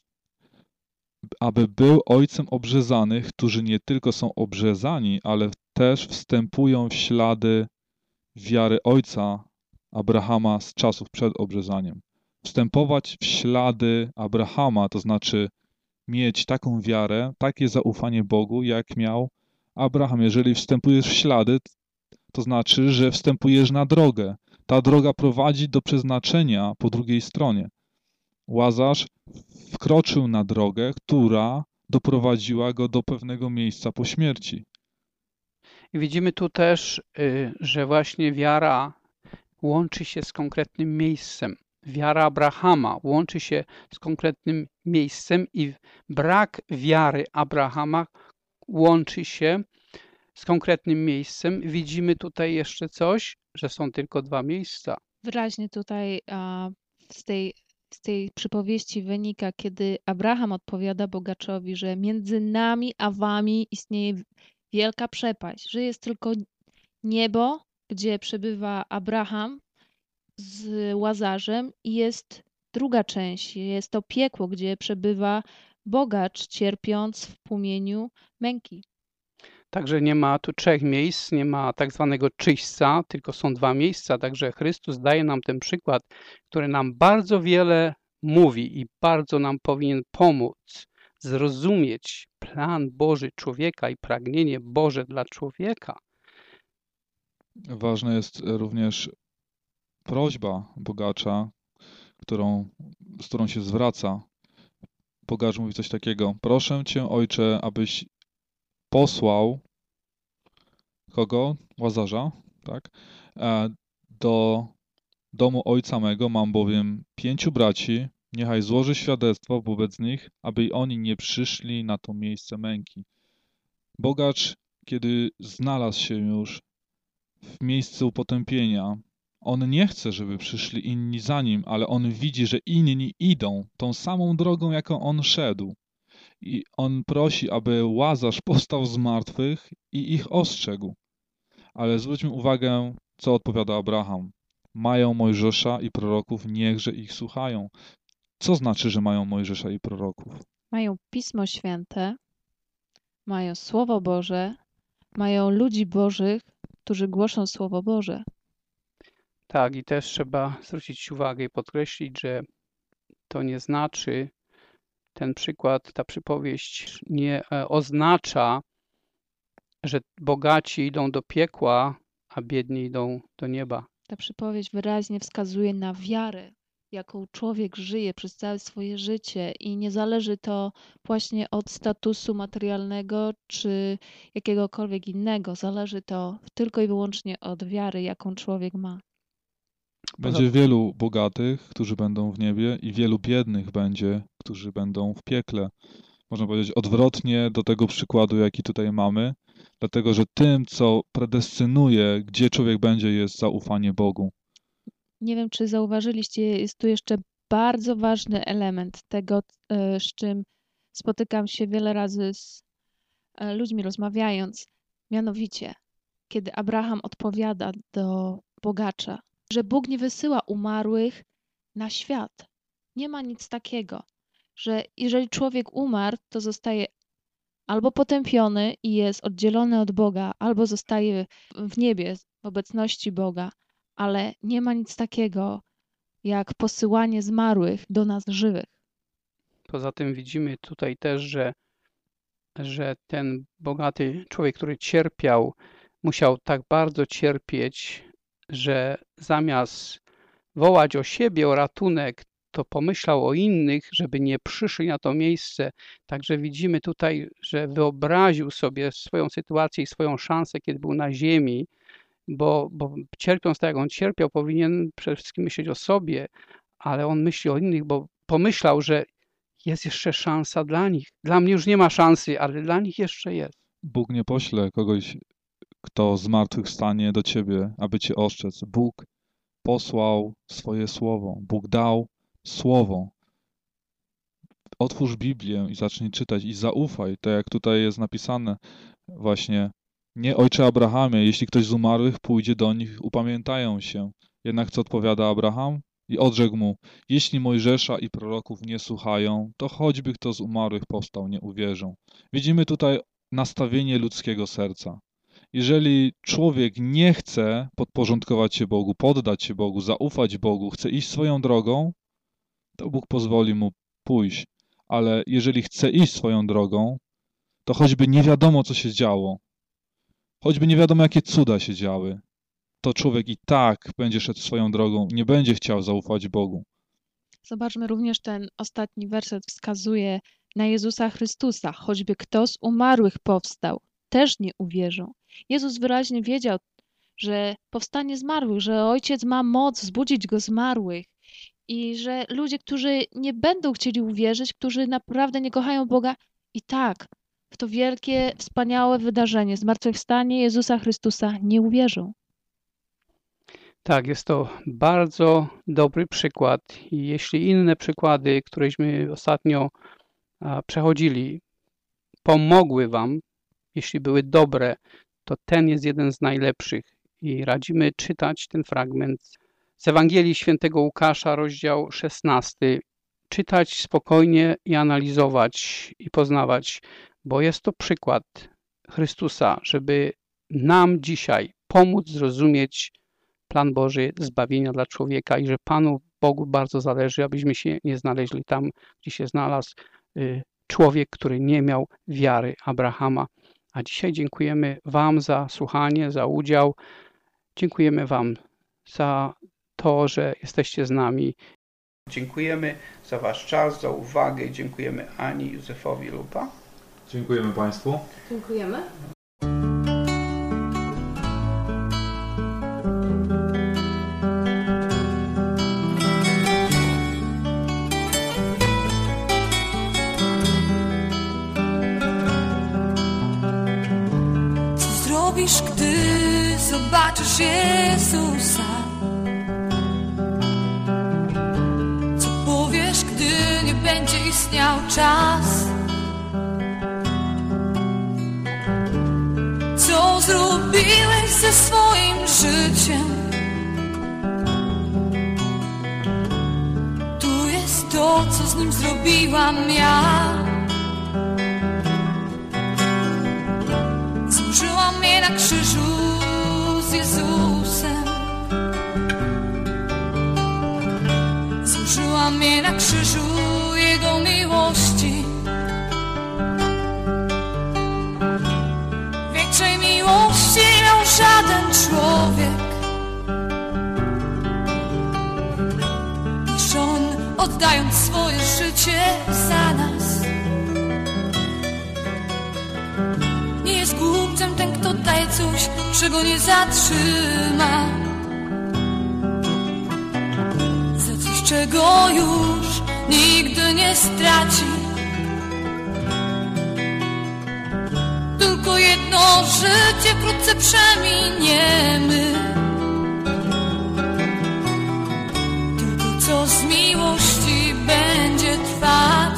aby był ojcem obrzezanych, którzy nie tylko są obrzezani, ale też wstępują w ślady wiary ojca Abrahama z czasów przed obrzezaniem. Wstępować w ślady Abrahama, to znaczy mieć taką wiarę, takie zaufanie Bogu, jak miał Abraham. Jeżeli wstępujesz w ślady, to znaczy, że wstępujesz na drogę. Ta droga prowadzi do przeznaczenia po drugiej stronie. Łazarz wkroczył na drogę, która doprowadziła go do pewnego miejsca po śmierci. I widzimy tu też, że właśnie wiara łączy się z konkretnym miejscem. Wiara Abrahama łączy się z konkretnym miejscem i brak wiary Abrahama łączy się z konkretnym miejscem. Widzimy tutaj jeszcze coś, że są tylko 2 miejsca. Wyraźnie tutaj z tej przypowieści wynika, kiedy Abraham odpowiada bogaczowi, że między nami a wami istnieje wielka przepaść, że jest tylko niebo, gdzie przebywa Abraham z Łazarzem, i jest druga część, jest to piekło, gdzie przebywa bogacz, cierpiąc w płomieniu męki. Także nie ma tu 3 miejsc, nie ma tak zwanego czyśćca, tylko są 2 miejsca. Także Chrystus daje nam ten przykład, który nam bardzo wiele mówi i bardzo nam powinien pomóc zrozumieć plan Boży człowieka i pragnienie Boże dla człowieka. Ważna jest również prośba bogacza, z którą się zwraca. Bogacz mówi coś takiego: proszę cię, ojcze, abyś posłał kogo? Łazarza, tak? Do domu ojca mego mam bowiem 5 braci, niechaj złoży świadectwo wobec nich, aby i oni nie przyszli na to miejsce męki. Bogacz, kiedy znalazł się już w miejscu potępienia, on nie chce, żeby przyszli inni za nim, ale on widzi, że inni idą tą samą drogą, jaką on szedł. I on prosi, aby Łazarz powstał z martwych i ich ostrzegł. Ale zwróćmy uwagę, co odpowiada Abraham. Mają Mojżesza i proroków, niechże ich słuchają. Co znaczy, że mają Mojżesza i proroków? Mają Pismo Święte, mają Słowo Boże, mają ludzi Bożych, którzy głoszą Słowo Boże. Tak, i też trzeba zwrócić uwagę i podkreślić, że to nie znaczy, ten przykład, ta przypowieść nie oznacza, że bogaci idą do piekła, a biedni idą do nieba. Ta przypowieść wyraźnie wskazuje na wiarę, jaką człowiek żyje przez całe swoje życie i nie zależy to właśnie od statusu materialnego czy jakiegokolwiek innego. Zależy to tylko i wyłącznie od wiary, jaką człowiek ma. Będzie wielu bogatych, którzy będą w niebie i wielu biednych będzie, którzy będą w piekle. Można powiedzieć odwrotnie do tego przykładu, jaki tutaj mamy, dlatego że tym, co predestynuje, gdzie człowiek będzie, jest zaufanie Bogu. Nie wiem, czy zauważyliście, jest tu jeszcze bardzo ważny element tego, z czym spotykam się wiele razy z ludźmi rozmawiając. Mianowicie, kiedy Abraham odpowiada do bogacza, że Bóg nie wysyła umarłych na świat. Nie ma nic takiego, że jeżeli człowiek umarł, to zostaje albo potępiony i jest oddzielony od Boga, albo zostaje w niebie w obecności Boga, ale nie ma nic takiego jak posyłanie zmarłych do nas żywych. Poza tym widzimy tutaj też, że ten bogaty człowiek, który cierpiał, musiał tak bardzo cierpieć, że zamiast wołać o siebie, o ratunek, to pomyślał o innych, żeby nie przyszli na to miejsce. Także widzimy tutaj, że wyobraził sobie swoją sytuację i swoją szansę, kiedy był na ziemi, bo cierpiąc tak, jak on cierpiał, powinien przede wszystkim myśleć o sobie, ale on myśli o innych, bo pomyślał, że jest jeszcze szansa dla nich. Dla mnie już nie ma szansy, ale dla nich jeszcze jest. Bóg nie pośle kogoś, kto zmartwychwstanie do ciebie, aby cię ostrzec. Bóg posłał swoje słowo. Bóg dał słowo. Otwórz Biblię i zacznij czytać i zaufaj. Tak jak tutaj jest napisane właśnie: nie, ojcze Abrahamie, jeśli ktoś z umarłych pójdzie do nich, upamiętają się. Jednak co odpowiada Abraham? I odrzekł mu: jeśli Mojżesza i proroków nie słuchają, to choćby kto z umarłych powstał, nie uwierzą. Widzimy tutaj nastawienie ludzkiego serca. Jeżeli człowiek nie chce podporządkować się Bogu, poddać się Bogu, zaufać Bogu, chce iść swoją drogą, to Bóg pozwoli mu pójść. Ale jeżeli chce iść swoją drogą, to choćby nie wiadomo, co się działo, choćby nie wiadomo, jakie cuda się działy, to człowiek i tak będzie szedł swoją drogą, nie będzie chciał zaufać Bogu. Zobaczmy również ten ostatni werset wskazuje na Jezusa Chrystusa. Choćby kto z umarłych powstał, też nie uwierzą. Jezus wyraźnie wiedział, że powstanie zmarłych, że Ojciec ma moc wzbudzić go z zmarłych i że ludzie, którzy nie będą chcieli uwierzyć, którzy naprawdę nie kochają Boga, i tak w to wielkie, wspaniałe wydarzenie, zmartwychwstanie Jezusa Chrystusa, nie uwierzą. Tak, jest to bardzo dobry przykład i jeśli inne przykłady, któreśmy ostatnio przechodzili, pomogły wam, jeśli były dobre, to ten jest jeden z najlepszych i radzimy czytać ten fragment z Ewangelii Świętego Łukasza, rozdział 16. Czytać spokojnie i analizować i poznawać, bo jest to przykład Chrystusa, żeby nam dzisiaj pomóc zrozumieć plan Boży zbawienia dla człowieka i że Panu Bogu bardzo zależy, abyśmy się nie znaleźli tam, gdzie się znalazł człowiek, który nie miał wiary Abrahama. A dzisiaj dziękujemy wam za słuchanie, za udział. Dziękujemy wam za to, że jesteście z nami. Dziękujemy za wasz czas, za uwagę. Dziękujemy Ani i Józefowi Lupa. Dziękujemy Państwu. Dziękujemy. zrobisz, gdy zobaczysz Jezusa? Co powiesz, gdy nie będzie istniał czas? Co zrobiłeś ze swoim życiem? Tu jest to, co z nim zrobiłam ja. Złożyłam mnie na krzyżu z Jezusem. Złożyłam mnie na krzyżu Jego miłości. Większej miłości nie miał żaden człowiek niż On, oddając swoje życie za nas. Nie jest głupcem ten, kto daje coś, czego nie zatrzyma, za coś, czego już nigdy nie straci. Tylko jedno życie wkrótce przeminiemy, tylko co z miłości będzie trwać.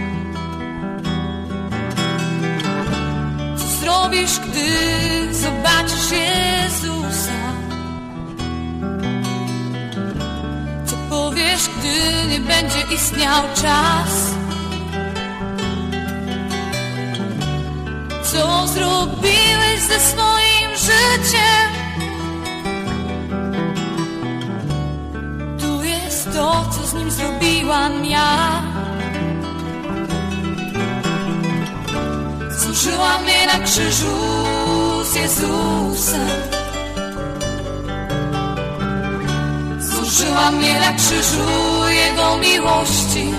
Co zrobisz, gdy zobaczysz Jezusa? Co powiesz, gdy nie będzie istniał czas? Co zrobiłeś ze swoim życiem? Tu jest to, co z nim zrobiłam ja. Złożyłam mnie na krzyżu z Jezusem. Złożyłam mnie na krzyżu Jego miłości.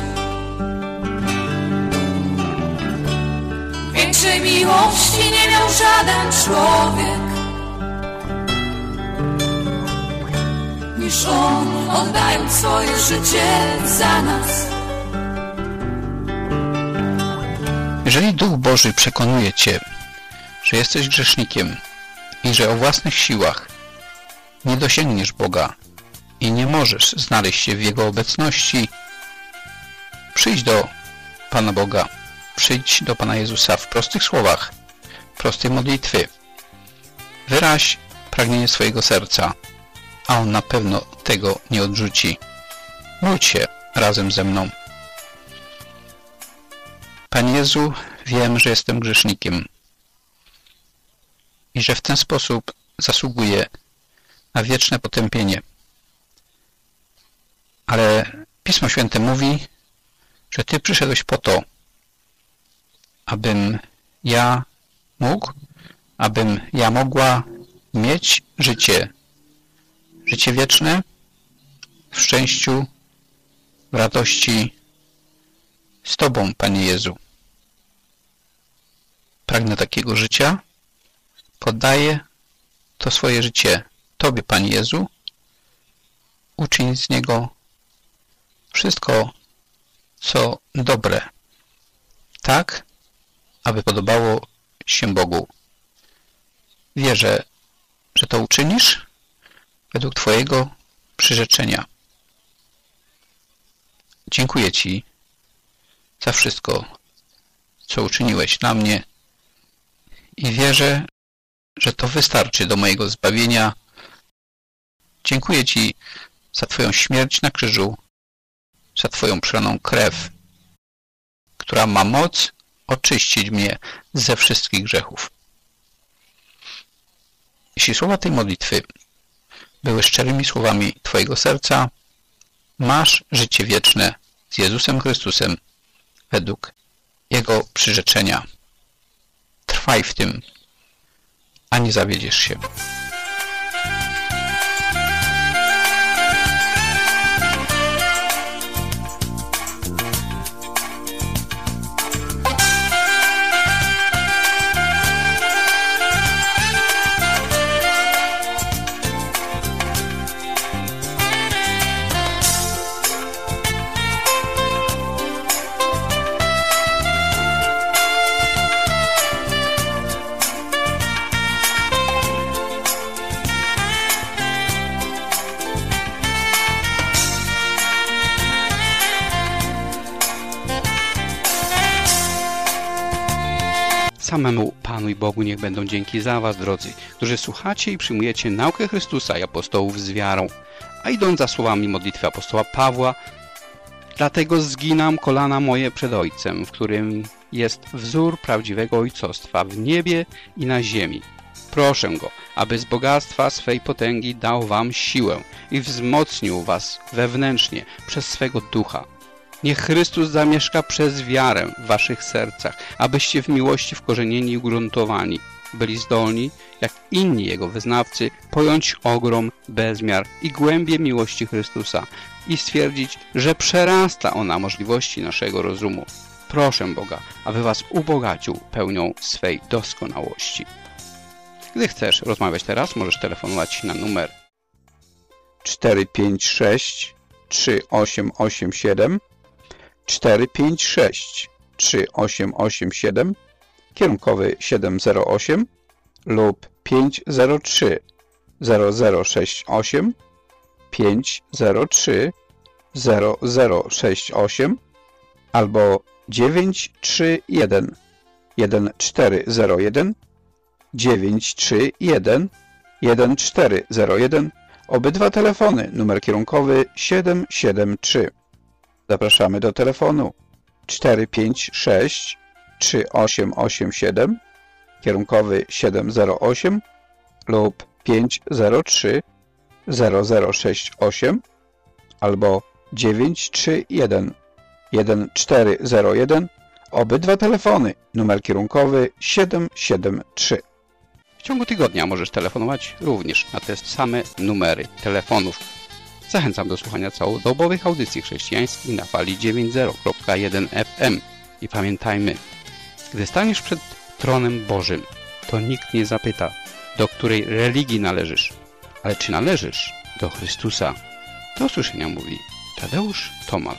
Większej miłości nie miał żaden człowiek niż On, oddając swoje życie za nas. Jeżeli Duch Boży przekonuje Cię, że jesteś grzesznikiem i że o własnych siłach nie dosięgniesz Boga i nie możesz znaleźć się w Jego obecności, przyjdź do Pana Boga. Przyjdź do Pana Jezusa w prostych słowach, prostej modlitwy. Wyraź pragnienie swojego serca, a On na pewno tego nie odrzuci. Módl się razem ze mną. Panie Jezu, wiem, że jestem grzesznikiem i że w ten sposób zasługuję na wieczne potępienie. Ale Pismo Święte mówi, że Ty przyszedłeś po to, abym ja mógł, abym ja mogła mieć życie wieczne w szczęściu, w radości z Tobą, Panie Jezu. Pragnę takiego życia, poddaję to swoje życie Tobie, Panie Jezu. Uczyń z niego wszystko, co dobre, tak, aby podobało się Bogu. Wierzę, że to uczynisz według Twojego przyrzeczenia. Dziękuję Ci za wszystko, co uczyniłeś dla mnie i wierzę, że to wystarczy do mojego zbawienia. Dziękuję Ci za Twoją śmierć na krzyżu, za Twoją przelaną krew, która ma moc oczyścić mnie ze wszystkich grzechów. Jeśli słowa tej modlitwy były szczerymi słowami Twojego serca, masz życie wieczne z Jezusem Chrystusem według Jego przyrzeczenia. Trwaj w tym, a nie zawiedziesz się. Samemu Panu i Bogu niech będą dzięki za was, drodzy, którzy słuchacie i przyjmujecie naukę Chrystusa i apostołów z wiarą. A idąc za słowami modlitwy apostoła Pawła, dlatego zginam kolana moje przed Ojcem, w którym jest wzór prawdziwego ojcostwa w niebie i na ziemi. Proszę Go, aby z bogactwa swej potęgi dał wam siłę i wzmocnił was wewnętrznie przez swego ducha. Niech Chrystus zamieszka przez wiarę w waszych sercach, abyście w miłości wkorzenieni i ugruntowani byli zdolni, jak inni Jego wyznawcy, pojąć ogrom, bezmiar i głębię miłości Chrystusa i stwierdzić, że przerasta ona możliwości naszego rozumu. Proszę Boga, aby was ubogacił pełnią swej doskonałości. Gdy chcesz rozmawiać teraz, możesz telefonować na numer 456 3887 456 3887, kierunkowy 708 lub 503 0068 503 0068 albo 931 1401 931 1401. Obydwa telefony, numer kierunkowy 773. Zapraszamy do telefonu 456 3887, kierunkowy 708 lub 503 0068 albo 931 1401. Obydwa telefony, numer kierunkowy 773. W ciągu tygodnia możesz telefonować również na te same numery telefonów. Zachęcam do słuchania całodobowych audycji chrześcijańskich na fali 90.1 FM. I pamiętajmy, gdy staniesz przed tronem Bożym, to nikt nie zapyta, do której religii należysz, ale czy należysz do Chrystusa. Do usłyszenia mówi Tadeusz Tomal.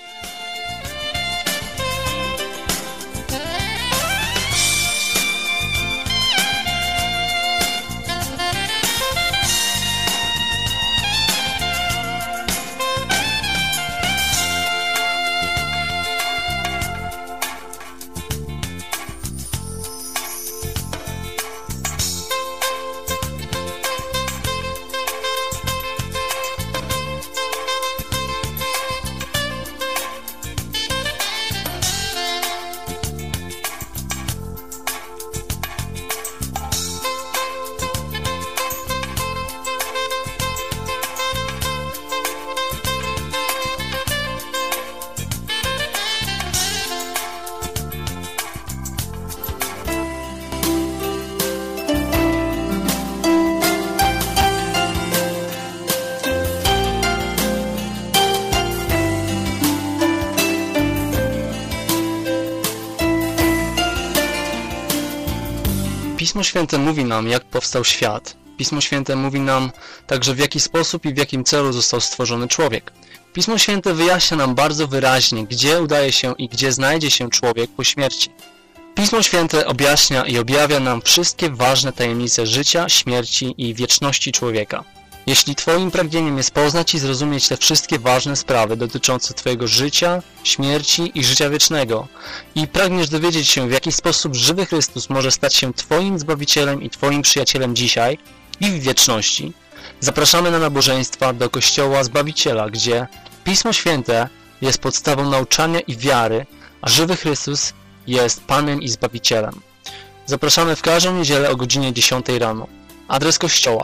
Pismo Święte mówi nam, jak powstał świat. Pismo Święte mówi nam także, w jaki sposób i w jakim celu został stworzony człowiek. Pismo Święte wyjaśnia nam bardzo wyraźnie, gdzie udaje się i gdzie znajdzie się człowiek po śmierci. Pismo Święte objaśnia i objawia nam wszystkie ważne tajemnice życia, śmierci i wieczności człowieka. Jeśli Twoim pragnieniem jest poznać i zrozumieć te wszystkie ważne sprawy dotyczące Twojego życia, śmierci i życia wiecznego i pragniesz dowiedzieć się, w jaki sposób żywy Chrystus może stać się Twoim Zbawicielem i Twoim przyjacielem dzisiaj i w wieczności, zapraszamy na nabożeństwa do Kościoła Zbawiciela, gdzie Pismo Święte jest podstawą nauczania i wiary, a żywy Chrystus jest Panem i Zbawicielem. Zapraszamy w każdą niedzielę o godzinie 10 rano. Adres kościoła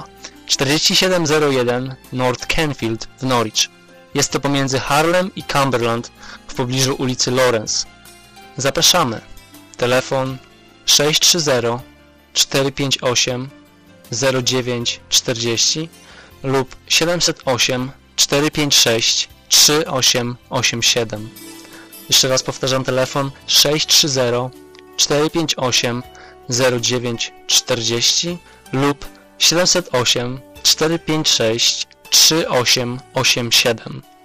4701 North Canfield w Norwich. Jest to pomiędzy Harlem i Cumberland w pobliżu ulicy Lawrence. Zapraszamy. Telefon 630 458 0940 lub 708 456 3887. Jeszcze raz powtarzam, telefon 630 458 0940 lub 708 456 3887.